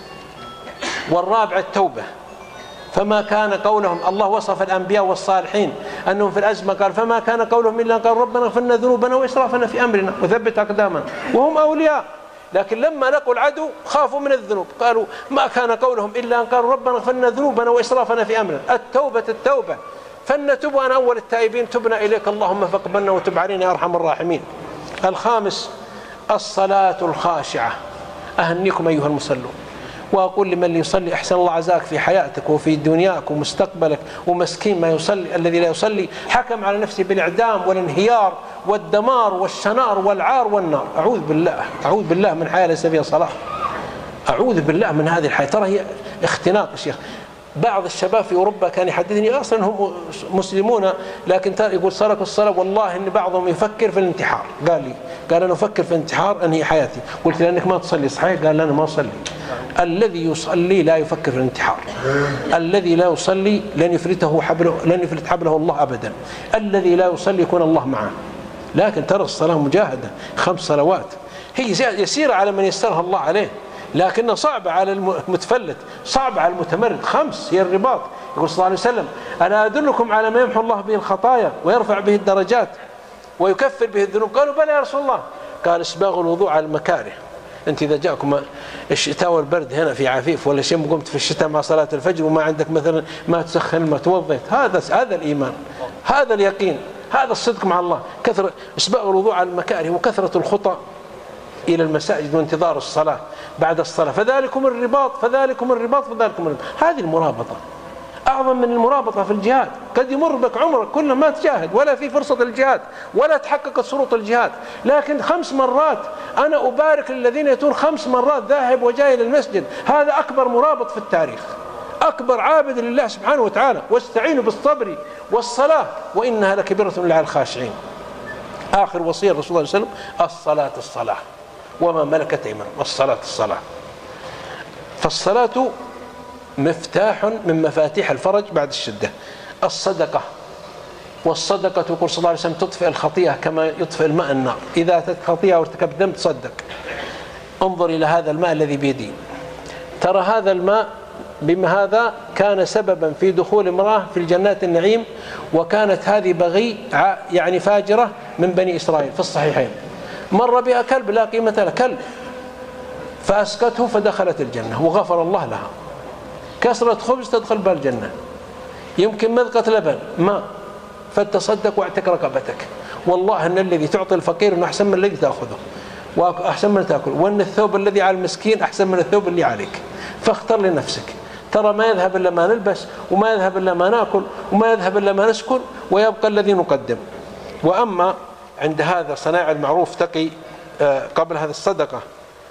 والرابع التوبة، فما كان قولهم، الله وصف الأنبياء والصالحين أنهم في الأزمة قال فما كان قولهم إلا قال ربنا اغفر لنا ذنوبنا وإسرافنا في أمرنا وثبت أقدامنا، وهم أولياء. لكن لما لقوا العدو خافوا من الذنوب، قالوا ما كان قولهم إلا أن قالوا ربنا اغفر لنا ذنوبنا وإسرافنا في أمرنا. التوبة التوبة، فلنتوب وأنا أول التائبين تبنا إليك اللهم فاقبلنا وتب علينا يا أرحم الراحمين. الخامس الصلاة الخاشعة. أهنيكم أيها المصلون، وأقول لمن يصلي أحسن الله عزاك في حياتك وفي دنياك ومستقبلك. ومسكين ما يصلي، الذي لا يصلي حكم على نفسه بالإعدام والانهيار والدمار والشنار والعار والنار. أعوذ بالله أعوذ بالله من حياة ليس فيها صلاة. أعوذ بالله من هذه الحياة. ترى هي اختناق يا شيخ. بعض الشباب في أوروبا كان يحدثني أصلا هم مسلمون لكن يقول تركوا الصلاة، والله إن بعضهم يفكر في الانتحار. قال لي قال أنا أفكر في الانتحار أنهي حياتي. قلت لأنك ما تصلي صحيح؟ قال أنا ما أصلي. الذي يصلي لا يفكر في الانتحار، الذي لا يصلي لن يفلته حبله لن يفلت حبله الله أبدا. الذي لا يصلي يكون الله معه. لكن ترى الصلاة مجاهدة، خمس صلوات هي يسيرة على من يسرها الله عليه، لكنها صعبة على المتفلت، صعبة على المتمرد. خمس هي الرباط. يقول صلى الله عليه وسلم أنا أدلكم على ما يمحو الله به الخطايا ويرفع به الدرجات ويكفر به الذنوب. قالوا بلى يا رسول الله. قال اسباغ الوضوء على المكاره. أنت إذا جاءكم الشتاء والبرد هنا في عفيف ولا شيء، قمت في الشتاء مع صلاة الفجر وما عندك مثلا ما تسخن ما توضيت، هذا هذا الإيمان، هذا اليقين، هذا الصدق مع الله. كثرة اسباغ الوضوء على المكاره وكثرة الخطى إلى المساجد وانتظار الصلاة بعد الصلاة. فذلكم الرباط فذلكم الرباط فذلكم الرباط. هذه المرابطة أعظم من المرابطة في الجهاد. قد يمر بك عمرك كله ما تجاهد ولا في فرصة الجهاد ولا تحققت شروط الجهاد، لكن خمس مرات أنا أبارك للذين يأتون خمس مرات ذاهب وجاي للمسجد، هذا أكبر مرابط في التاريخ، أكبر عابد لله سبحانه وتعالى. واستعينوا بالصبر والصلاة وإنها لكبيرة إلا على الخاشعين. آخر وصية الرسول صلى الله عليه وسلم الصلاة الصلاة وما ملكت أيمانكم، الصلاة الصلاة. فالصلاة مفتاح من مفاتيح الفرج بعد الشدة. الصدقة، والصدقة يقول صلى الله عليه وسلم تطفئ الخطيئة كما يطفئ الماء النار. إذا أتت خطيئة وارتكبت ذنب تصدق. انظر إلى هذا الماء الذي بيدي، ترى هذا الماء بما هذا كان سببا في دخول امرأة في الجنات النعيم، وكانت هذه بغي يعني فاجرة من بني إسرائيل في الصحيحين، مر بها كلب لا قيمة له، كلب، فأسكته فدخلت الجنة وغفر الله لها. كسرة خبز تدخل بها الجنة، يمكن مذقة لبن ماء فتصدق واعتق رقبتك. والله أن الذي تعطي الفقير أنه أحسن من الذي تأخذه وأحسن من تأكل، وأن الثوب الذي على المسكين أحسن من الثوب اللي عليك، فاختر لنفسك. ترى ما يذهب إلا ما نلبس، وما يذهب إلا ما نأكل، وما يذهب إلا ما نسكن، ويبقى الذي نقدم. وأما عند هذا صناع المعروف تقي قبل هذا الصدقة.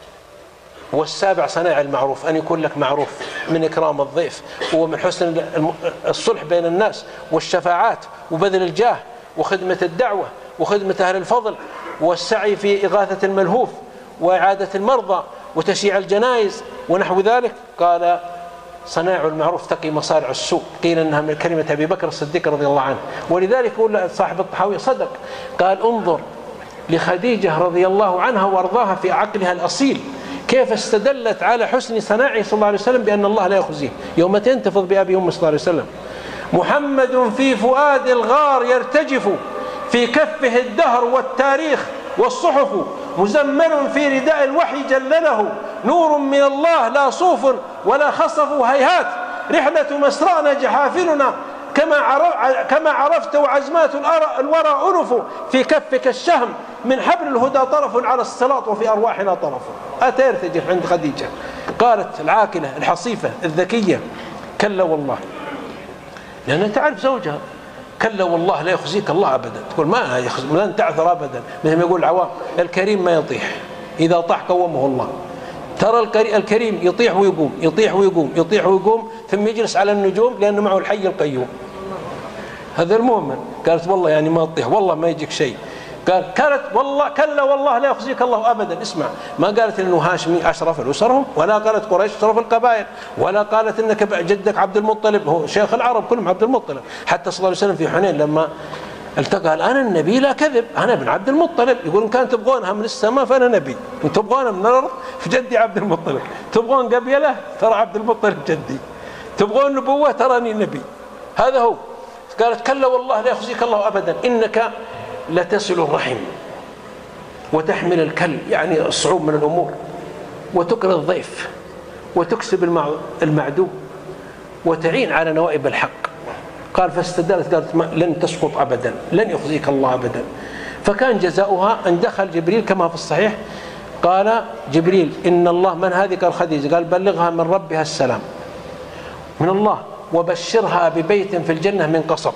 والسابع صناع المعروف، أن يكون لك معروف من إكرام الضيف، ومن حسن الصلح بين الناس، والشفاعات، وبذل الجاه، وخدمة الدعوة، وخدمة أهل الفضل، والسعي في إغاثة الملهوف، وإعادة المرضى، وتشييع الجنائز ونحو ذلك. قال صناع المعروف تقي مصارع السوء. قيل أنها من كلمة أبي بكر الصديق رضي الله عنه. ولذلك يقول صاحب الطحاوي صدق، قال انظر لخديجة رضي الله عنها وارضاها في عقلها الأصيل كيف استدلت على حسن صناعه صلى الله عليه وسلم بأن الله لا يخزيه يوم تنتفض بأبي أم صلى الله عليه وسلم. محمد في فؤاد الغار يرتجف، في كفه الدهر والتاريخ والصحف، مزمل في رداء الوحي جلله، نور من الله لا صوف ولا خصف هيهات، رحلة مسرانا جحافلنا كما كما عرفت وعزمات الورى أنف، في كفك الشهم من حبل الهدى طرف على الصراط وفي أرواحنا طرف. أتى يرتجف عند خديجة. قالت العاقلة الحصيفة الذكية كلا والله، لأنها تعرف زوجها، كلا والله لا يخزيك الله أبدا. تقول ما يخزي، لن تعثر أبدا، مثل ما يقول العوام الكريم ما يطيح، إذا طاح قومه الله. ترى الكريم يطيح ويقوم، يطيح ويقوم، يطيح ويقوم، ثم يجلس على النجوم لأنه معه الحي القيوم. هذا المؤمن. قالت والله يعني ما تطيح، والله ما يجيك شيء. قال كانت والله كلا والله لا يخزيك الله أبدا. اسمع، ما قالت إنه هاشمي أشرف الأسرهم، ولا قالت قريش أشرف القبائل، ولا قالت إنك جدك عبد المطلب هو شيخ العرب كلهم عبد المطلب. حتى صلى الله عليه وسلم في حنين لما التقى قال أنا النبي لا كذب، أنا ابن عبد المطلب. يقول إن كان تبغونها من السماء فأنا نبي، إن تبغونها من الأرض فجدي عبد المطلب، تبغون قبيلة ترى عبد المطلب جدي، تبغون نبوة تراني نبي. هذا هو. قالت كلا والله لا يخزيك الله أبدا، إنك لتصل الرحم وتحمل الكل، يعني الصعوب من الأمور، وتكري الضيف، وتكسب المعدوم، وتعين على نوائب الحق. قال فاستدلت قالت لن تسقط أبدا، لن يخزيك الله أبدا. فكان جزاؤها أن دخل جبريل كما في الصحيح، قال جبريل إن الله من هذه؟ قال خديجة. قال بلغها من ربها السلام من الله، وبشرها ببيت في الجنة من قصب.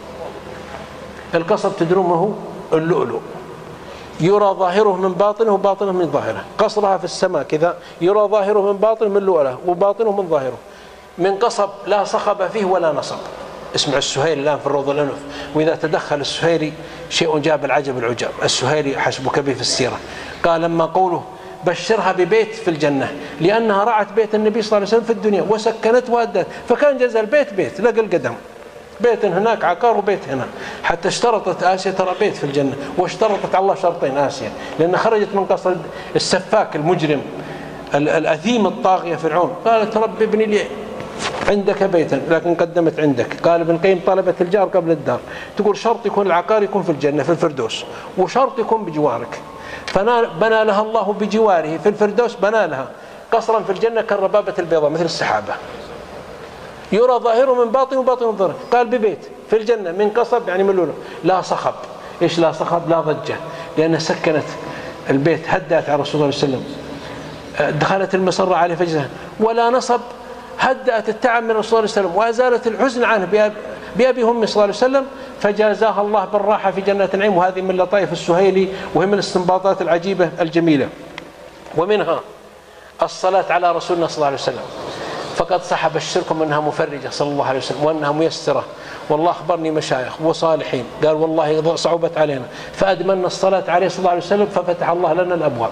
القصب تدرون ما هو؟ اللؤلؤ، يرى ظاهره من باطنه وباطنه من ظاهره. قصرها في السماء كذا، يرى ظاهره من باطنه من لؤلؤه وباطنه من ظاهره، من قصب لا صخب فيه ولا نصب. اسمع السهيلي الآن في الروض الأنف، وإذا تدخل السهيلي شيء جاب العجب العجاب. السهيلي حسبك به في السيرة. قال لما قوله بشرها ببيت في الجنة، لأنها رعت بيت النبي صلى الله عليه وسلم في الدنيا وسكنته وأدت، فكان جزء البيت بيت لقى القدم، بيت هناك عقار وبيت هنا. حتى اشترطت آسيا ترى بيت في الجنة، واشترطت على الله شرطين آسيا، لأن خرجت من قصر السفاك المجرم الأثيم الطاغية فرعون. قالت رب ابني لي عندك بيتا، لكن قدمت عندك. قال ابن القيم طلبت الجار قبل الدار. تقول شرط يكون العقار يكون في الجنة في الفردوس، وشرط يكون بجوارك. فبنى لها الله بجواره في الفردوس، بنى لها قصرا في الجنة كالربابة البيضاء مثل السحابة، يرى ظاهره من باطن وباطن من ظاهره. قال ببيت في الجنة من قصب، يعني من لؤلؤ، لا صخب. إيش لا صخب؟ لا ضجة، لأنها سكنت البيت، هدأت على رسول الله صلى الله عليه وسلم، دخلت المسرة عليه فجزها. ولا نصب، هدأت التعب من رسول الله صلى الله عليه وسلم، وأزالت الحزن عنه بأبي هم صلى الله عليه وسلم، فجازاها الله بالراحة في جنات النعيم. وهذه من لطائف السهيلي وهي من الاستنباطات العجيبة الجميلة. ومنها الصلاة على رسولنا صلى الله عليه وسلم، فقد صح بشركم أنها مفرجة صلى الله عليه وسلم وأنها ميسرة. والله أخبرني مشايخ وصالحين قال والله صعوبت علينا فأدمنا الصلاة عليه صلى الله عليه وسلم ففتح الله لنا الأبواب.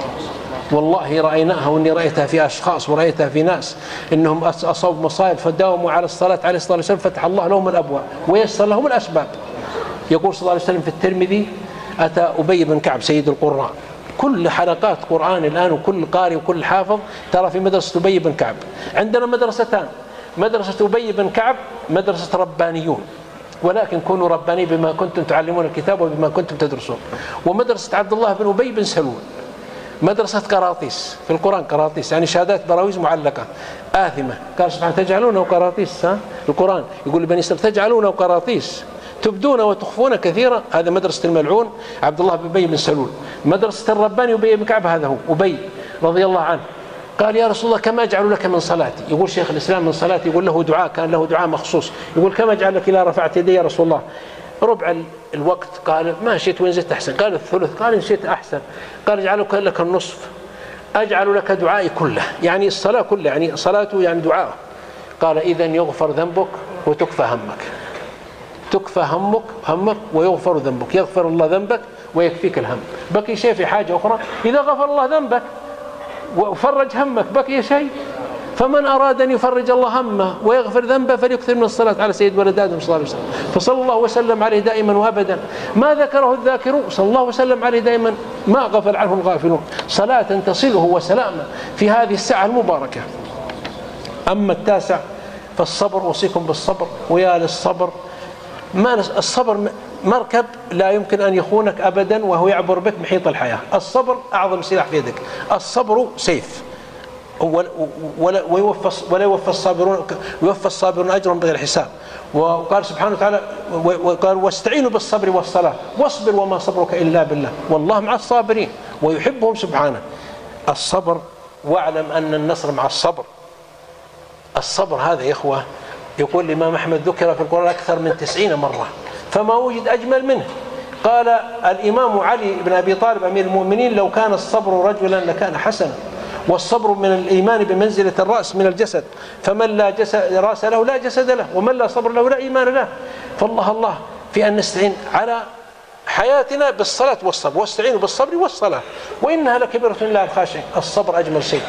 والله رأيناها، وإني رأيتها في أشخاص ورأيتها في ناس إنهم أصابوا مصائب فداوموا على الصلاة عليه الصلاة والسلام فتح الله لهم الأبواب ويسر لهم الأسباب. يقول صلى الله عليه وسلم في الترمذي: أتى أبي بن كعب سيد القراء، كل حلقات قرآن الآن وكل قارئ وكل حافظ ترى في مدرسة أبي بن كعب. عندنا مدرستان، مدرسة أبي بن كعب مدرسة ربانيون، ولكن كونوا رباني بما كنتم تعلمون الكتاب وبما كنتم تدرسون، ومدرسة عبد الله بن أبي بن سلول مدرسة قراطيس في القرآن، قراطيس يعني شهادات براويز معلقة آثمة. قال سبحانه: تجعلونه قراطيس، ها القرآن يقول لبني إسرائيل: تجعلونه قراطيس تبدون وتخفون كثيرا. هذا مدرسة الملعون عبد الله بن أبي بن سلول. مدرسة الرباني أبي بن كعب هذا هو أبي رضي الله عنه. قال: يا رسول الله كما أجعل لك من صلاتي؟ يقول شيخ الإسلام من صلاتي يقول له دعاء، كان له دعاء مخصوص، يقول: كما أجعل لك إذا رفعت يدي يا رسول الله؟ ربع الوقت. قال: ما شئت وإن زدت أحسن. قال: الثلث. قال: إن شئت أحسن. قال: اجعل لك النصف، أجعل لك دعائي كله، يعني الصلاة كلها، يعني صلاته يعني دعاء. قال: إذن يغفر ذنبك وتكفى همك، تكفى همك همك ويغفر ذنبك، يغفر الله ذنبك ويكفيك الهم. بقي شيء في حاجة أخرى؟ إذا غفر الله ذنبك وفرج همك بقي شيء؟ فمن أراد أن يفرج الله همه ويغفر ذنبه فليكثر من الصلاة على سيد ولد آدم صلى الله عليه وسلم. فصلى الله وسلم عليه دائما وأبدا، ما ذكره الذاكرون صلى الله وسلم عليه دائما، ما غفل عنه الغافلون، صلاة تصله وسلاما في هذه الساعة المباركة. أما التاسع فالصبر، أوصيكم بالصبر، ويا للصبر. ما الصبر مركب لا يمكن أن يخونك أبدا وهو يعبر بك محيط الحياة. الصبر أعظم سلاح في يدك، الصبر سيف، ولا ويوفى ولا يوفى الصابرون ويوفى الصابرون أجرهم بغير حساب. وقال سبحانه وتعالى: وقال: واستعينوا بالصبر والصلاة واصبر وما صبرك إلا بالله والله مع الصابرين ويحبهم سبحانه. الصبر، واعلم أن النصر مع الصبر. الصبر هذا يا إخوة يقول الإمام أحمد ذكر في القرآن أكثر من تسعين مرة فما وجد أجمل منه. قال الإمام علي بن أبي طالب أمير المؤمنين: لو كان الصبر رجلا لكان حسنا، والصبر من الإيمان بمنزلة الرأس من الجسد، فمن لا جسد رأس له لا جسد له، ومن لا صبر له لا إيمان له. فالله الله في أن نستعين على حياتنا بالصلاة والصبر، واستعينوا بالصبر والصلاة وإنها لكبيرة إلا الخاشعين. الصبر أجمل شيء.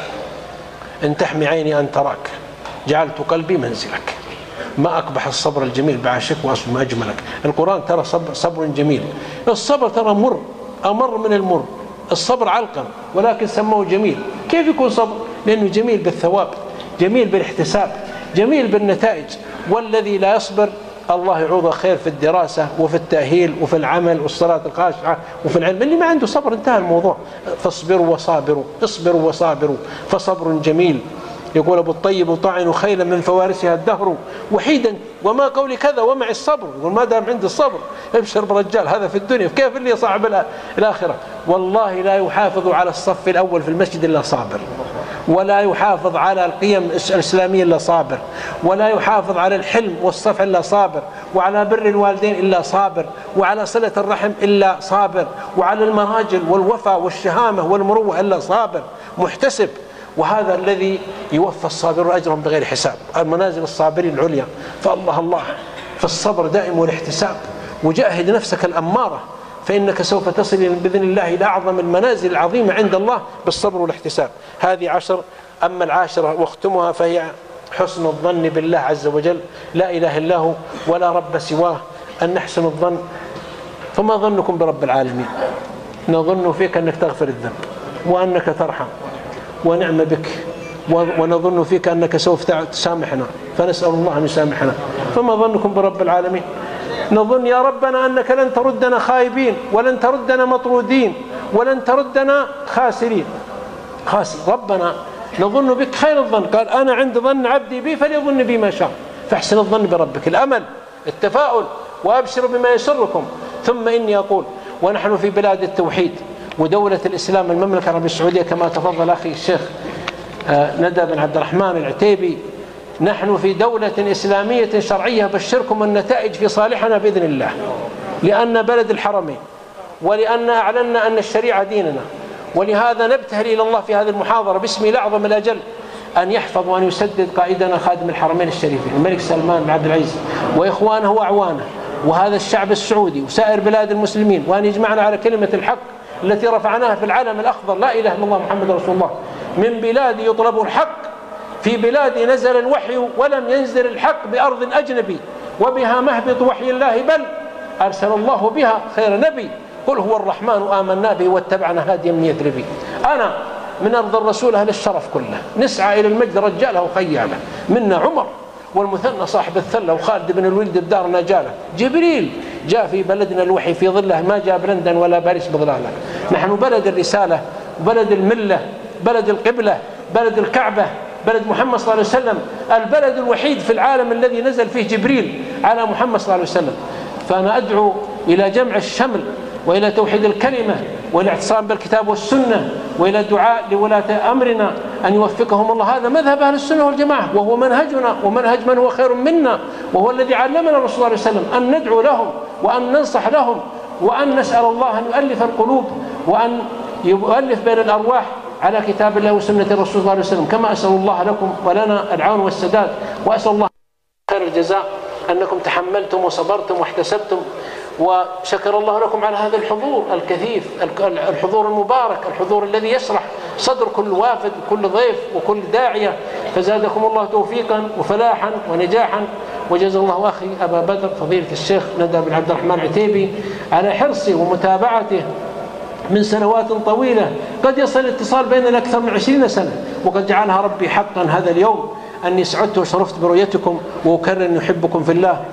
إن تحمي عيني أن تراك جعلت قلبي منزلك. ما أقبح الصبر الجميل بعشق وأصل ما أجملك. القرآن ترى صبر, صبر جميل. الصبر ترى مر، أمر من المر. الصبر علقا ولكن سموه جميل. كيف يكون صبر؟ لأنه جميل بالثواب، جميل بالاحتساب، جميل بالنتائج. والذي لا يصبر الله يعوضه خير في الدراسة وفي التأهيل وفي العمل والصلاة الخاشعة وفي العلم. اللي ما عنده صبر انتهى الموضوع. فاصبروا وصابروا، اصبروا وصابروا فصبر جميل. يقول أبو الطيب: طاعن خيلا من فوارسها الدهر وحيدا وما قولي كذا ومع الصبر. يقول ما دام عندي الصبر ابشر برجال، هذا في الدنيا، كيف اللي صعب الآخرة؟ والله لا يحافظ على الصف الأول في المسجد إلا صابر، ولا يحافظ على القيم الإسلامية إلا صابر، ولا يحافظ على الحلم والصفح إلا صابر، وعلى بر الوالدين إلا صابر، وعلى صلة الرحم إلا صابر، وعلى المراجل والوفاء والشهامة والمروة إلا صابر محتسب. وهذا الذي يوفى الصابرون أجرهم بغير حساب، المنازل الصابرين العليا. فالله الله في الصبر دائم والاحتساب. وجاهد نفسك الأمارة فإنك سوف تصل بإذن الله إلى أعظم المنازل العظيمة عند الله بالصبر والاحتساب. هذه عشر. أما العاشرة واختمها فهي حسن الظن بالله عز وجل، لا إله إلا هو ولا رب سواه، أن نحسن الظن. فما ظنكم برب العالمين؟ نظن فيك أنك تغفر الذنب وأنك ترحم ونعم بك، ونظن فيك أنك سوف تسامحنا، فنسأل الله أن يسامحنا. فما ظنكم برب العالمين؟ نظن يا ربنا أنك لن تردنا خائبين، ولن تردنا مطرودين، ولن تردنا خاسرين. خاسر ربنا نظن بك خير الظن. قال: أنا عند ظن عبدي بي فليظن بي ما شاء. فاحسن الظن بربك، الأمل، التفاؤل، وأبشروا بما يسركم. ثم إني أقول ونحن في بلاد التوحيد ودولة الإسلام المملكة العربية السعودية كما تفضل أخي الشيخ ندى بن عبد الرحمن العتيبي نحن في دولة إسلامية شرعية، بشركم النتائج في صالحنا بإذن الله، لأن بلد الحرمين، ولأن أعلنا أن الشريعة ديننا. ولهذا نبتهل إلى الله في هذه المحاضرة باسم الأعظم الأجل أن يحفظ وأن يسدد قائدنا خادم الحرمين الشريفين الملك سلمان بن عبد العزيز وإخوانه وأعوانه وهذا الشعب السعودي وسائر بلاد المسلمين، وأن يجمعنا على كلمة الحق التي رفعناها في العالم الأخضر، لا إله إلا الله محمد رسول الله. من بلاد يطلب الحق، في بلاد نزل الوحي ولم ينزل الحق بأرض أجنبي، وبها مهبط وحي الله، بل أرسل الله بها خير نبي. قل هو الرحمن آمنا به واتبعنا هاديا من يثربي. أنا من أرض الرسول أهل الشرف كله، نسعى إلى المجد رجاله وخياله، منا عمر والمثنى صاحب الثلة وخالد بن الوليد بدار نجاله. جبريل جاء في بلدنا الوحي في ظله، ما جاء بلندن ولا باريس بظلاله. نحن بلد الرسالة، بلد الملة، بلد القبلة، بلد الكعبة، بلد محمد صلى الله عليه وسلم، البلد الوحيد في العالم الذي نزل فيه جبريل على محمد صلى الله عليه وسلم. فأنا أدعو إلى جمع الشمل وإلى توحيد الكلمة والاعتصام بالكتاب والسنة، وإلى الدعاء لولاة أمرنا أن يوفقهم الله. هذا مذهب أهل السنة والجماعة، وهو منهجنا ومنهج من هو خير منا، وهو الذي علمنا الرسول صلى الله عليه وسلم أن ندعو لهم وأن ننصح لهم وأن نسأل الله أن يؤلف القلوب وأن يؤلف بين الأرواح على كتاب الله وسنة الرسول صلى الله عليه وسلم. كما أسأل الله لكم ولنا العون والسداد، وأسأل الله خير الجزاء أنكم تحملتم وصبرتم واحتسبتم، وشكر الله لكم على هذا الحضور الكثيف، الحضور المبارك، الحضور الذي يشرح صدر كل وافد وكل ضيف وكل داعية. فزادكم الله توفيقا وفلاحا ونجاحا. وجزا الله أخي أبا بدر فضيلة الشيخ ندى بن عبد الرحمن العتيبي على حرصه ومتابعته من سنوات طويلة، قد يصل الاتصال بيننا أكثر من عشرين سنة، وقد جعلها ربي حقا هذا اليوم أني سعدت وشرفت برؤيتكم، وأكرر أن يحبكم في الله.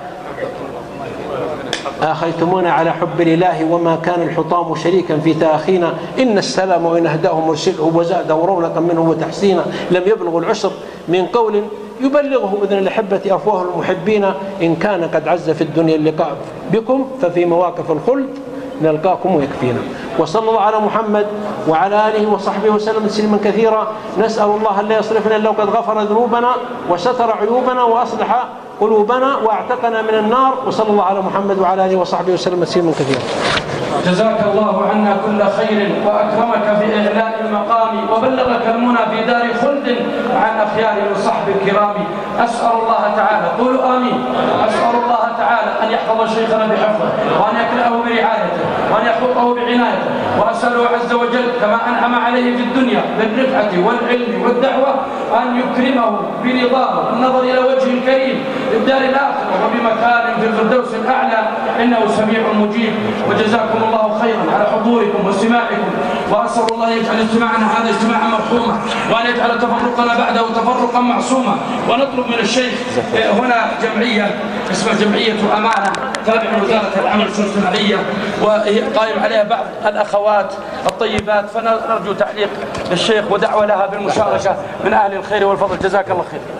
آخيتمونا على حب الإله وما كان الحطام شريكا في تأخينا، إن السلام وإن أهداه مرسله وزاده رونقا منه وتحسينا، لم يبلغ العشر من قول يبلغه إذن الأحبة أفواه المحبين، إن كان قد عز في الدنيا اللقاء بكم ففي مواقف الخلد نلقاكم ويكفينا. وصلى الله على محمد وعلى آله وصحبه وسلم تسليما كثيرا. نسأل الله أن لا يصرفنا إلا وقد غفر ذنوبنا وستر عيوبنا وأصلح قلوبنا واعتقنا من النار. وصلى الله على محمد وعلى آله وصحبه وسلم تسليما كثيرا. جزاك الله عنا كل خير وأكرمك في إعلاء المقام وبلغك المنى في دار خلد عن أخيار الصحب الكرام. أسأل الله تعالى، قولوا آمين، أسأل الله تعالى أن يحفظ شيخنا بحفظه وأن يكلأه برعايته وأن يحفظه بعنايته، وأسأله عز وجل كما أنعم عليه في الدنيا بالرفعة والعلم والدعوة أن يكرمه برضاه والنظر إلى وجه الكريم في الدار الآخرة وبمكان في الفردوس الأعلى، إنه سميع مجيب. وجزاكم الله خيرا على حضوركم واستماعكم، وأسأل الله أن يجعل اجتماعنا هذا اجتماعا مرحوما، وأن يجعل تفرقنا بعده تفرقا معصوما. ونطلب من الشيخ هنا جمعية اسمها جمعية أمانة تابعة لوزارة العمل الاجتماعية، وقائم عليها بعض الأخوات الطيبات، فنرجو تعليق للشيخ ودعوة لها بالمشاركة من أهل الخير والفضل. جزاك الله خير.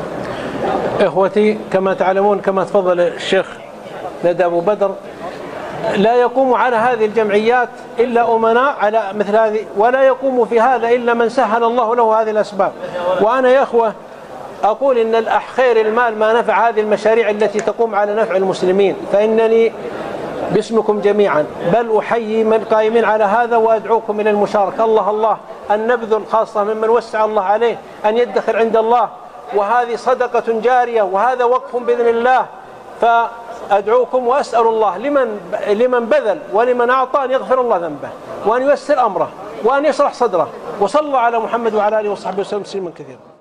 إخوتي، كما تعلمون كما تفضل الشيخ ندى أبو بدر، لا يقوم على هذه الجمعيات إلا أمناء على مثل هذه، ولا يقوم في هذا إلا من سهل الله له هذه الأسباب. وأنا يا أخوة أقول إن الأح خير المال ما نفع هذه المشاريع التي تقوم على نفع المسلمين، فإنني باسمكم جميعا بل أحيي من قائمين على هذا وأدعوكم إلى المشاركة. الله الله أن نبذل، خاصة ممن وسع الله عليه أن يدخر عند الله، وهذه صدقة جارية وهذا وقف بإذن الله. فأدعوكم وأسأل الله لمن لمن بذل ولمن أعطى أن يغفر الله ذنبه وأن ييسر أمره وأن يشرح صدره. وصلى الله على محمد وعلى آله وصحبه وسلم تسليما كثيرا.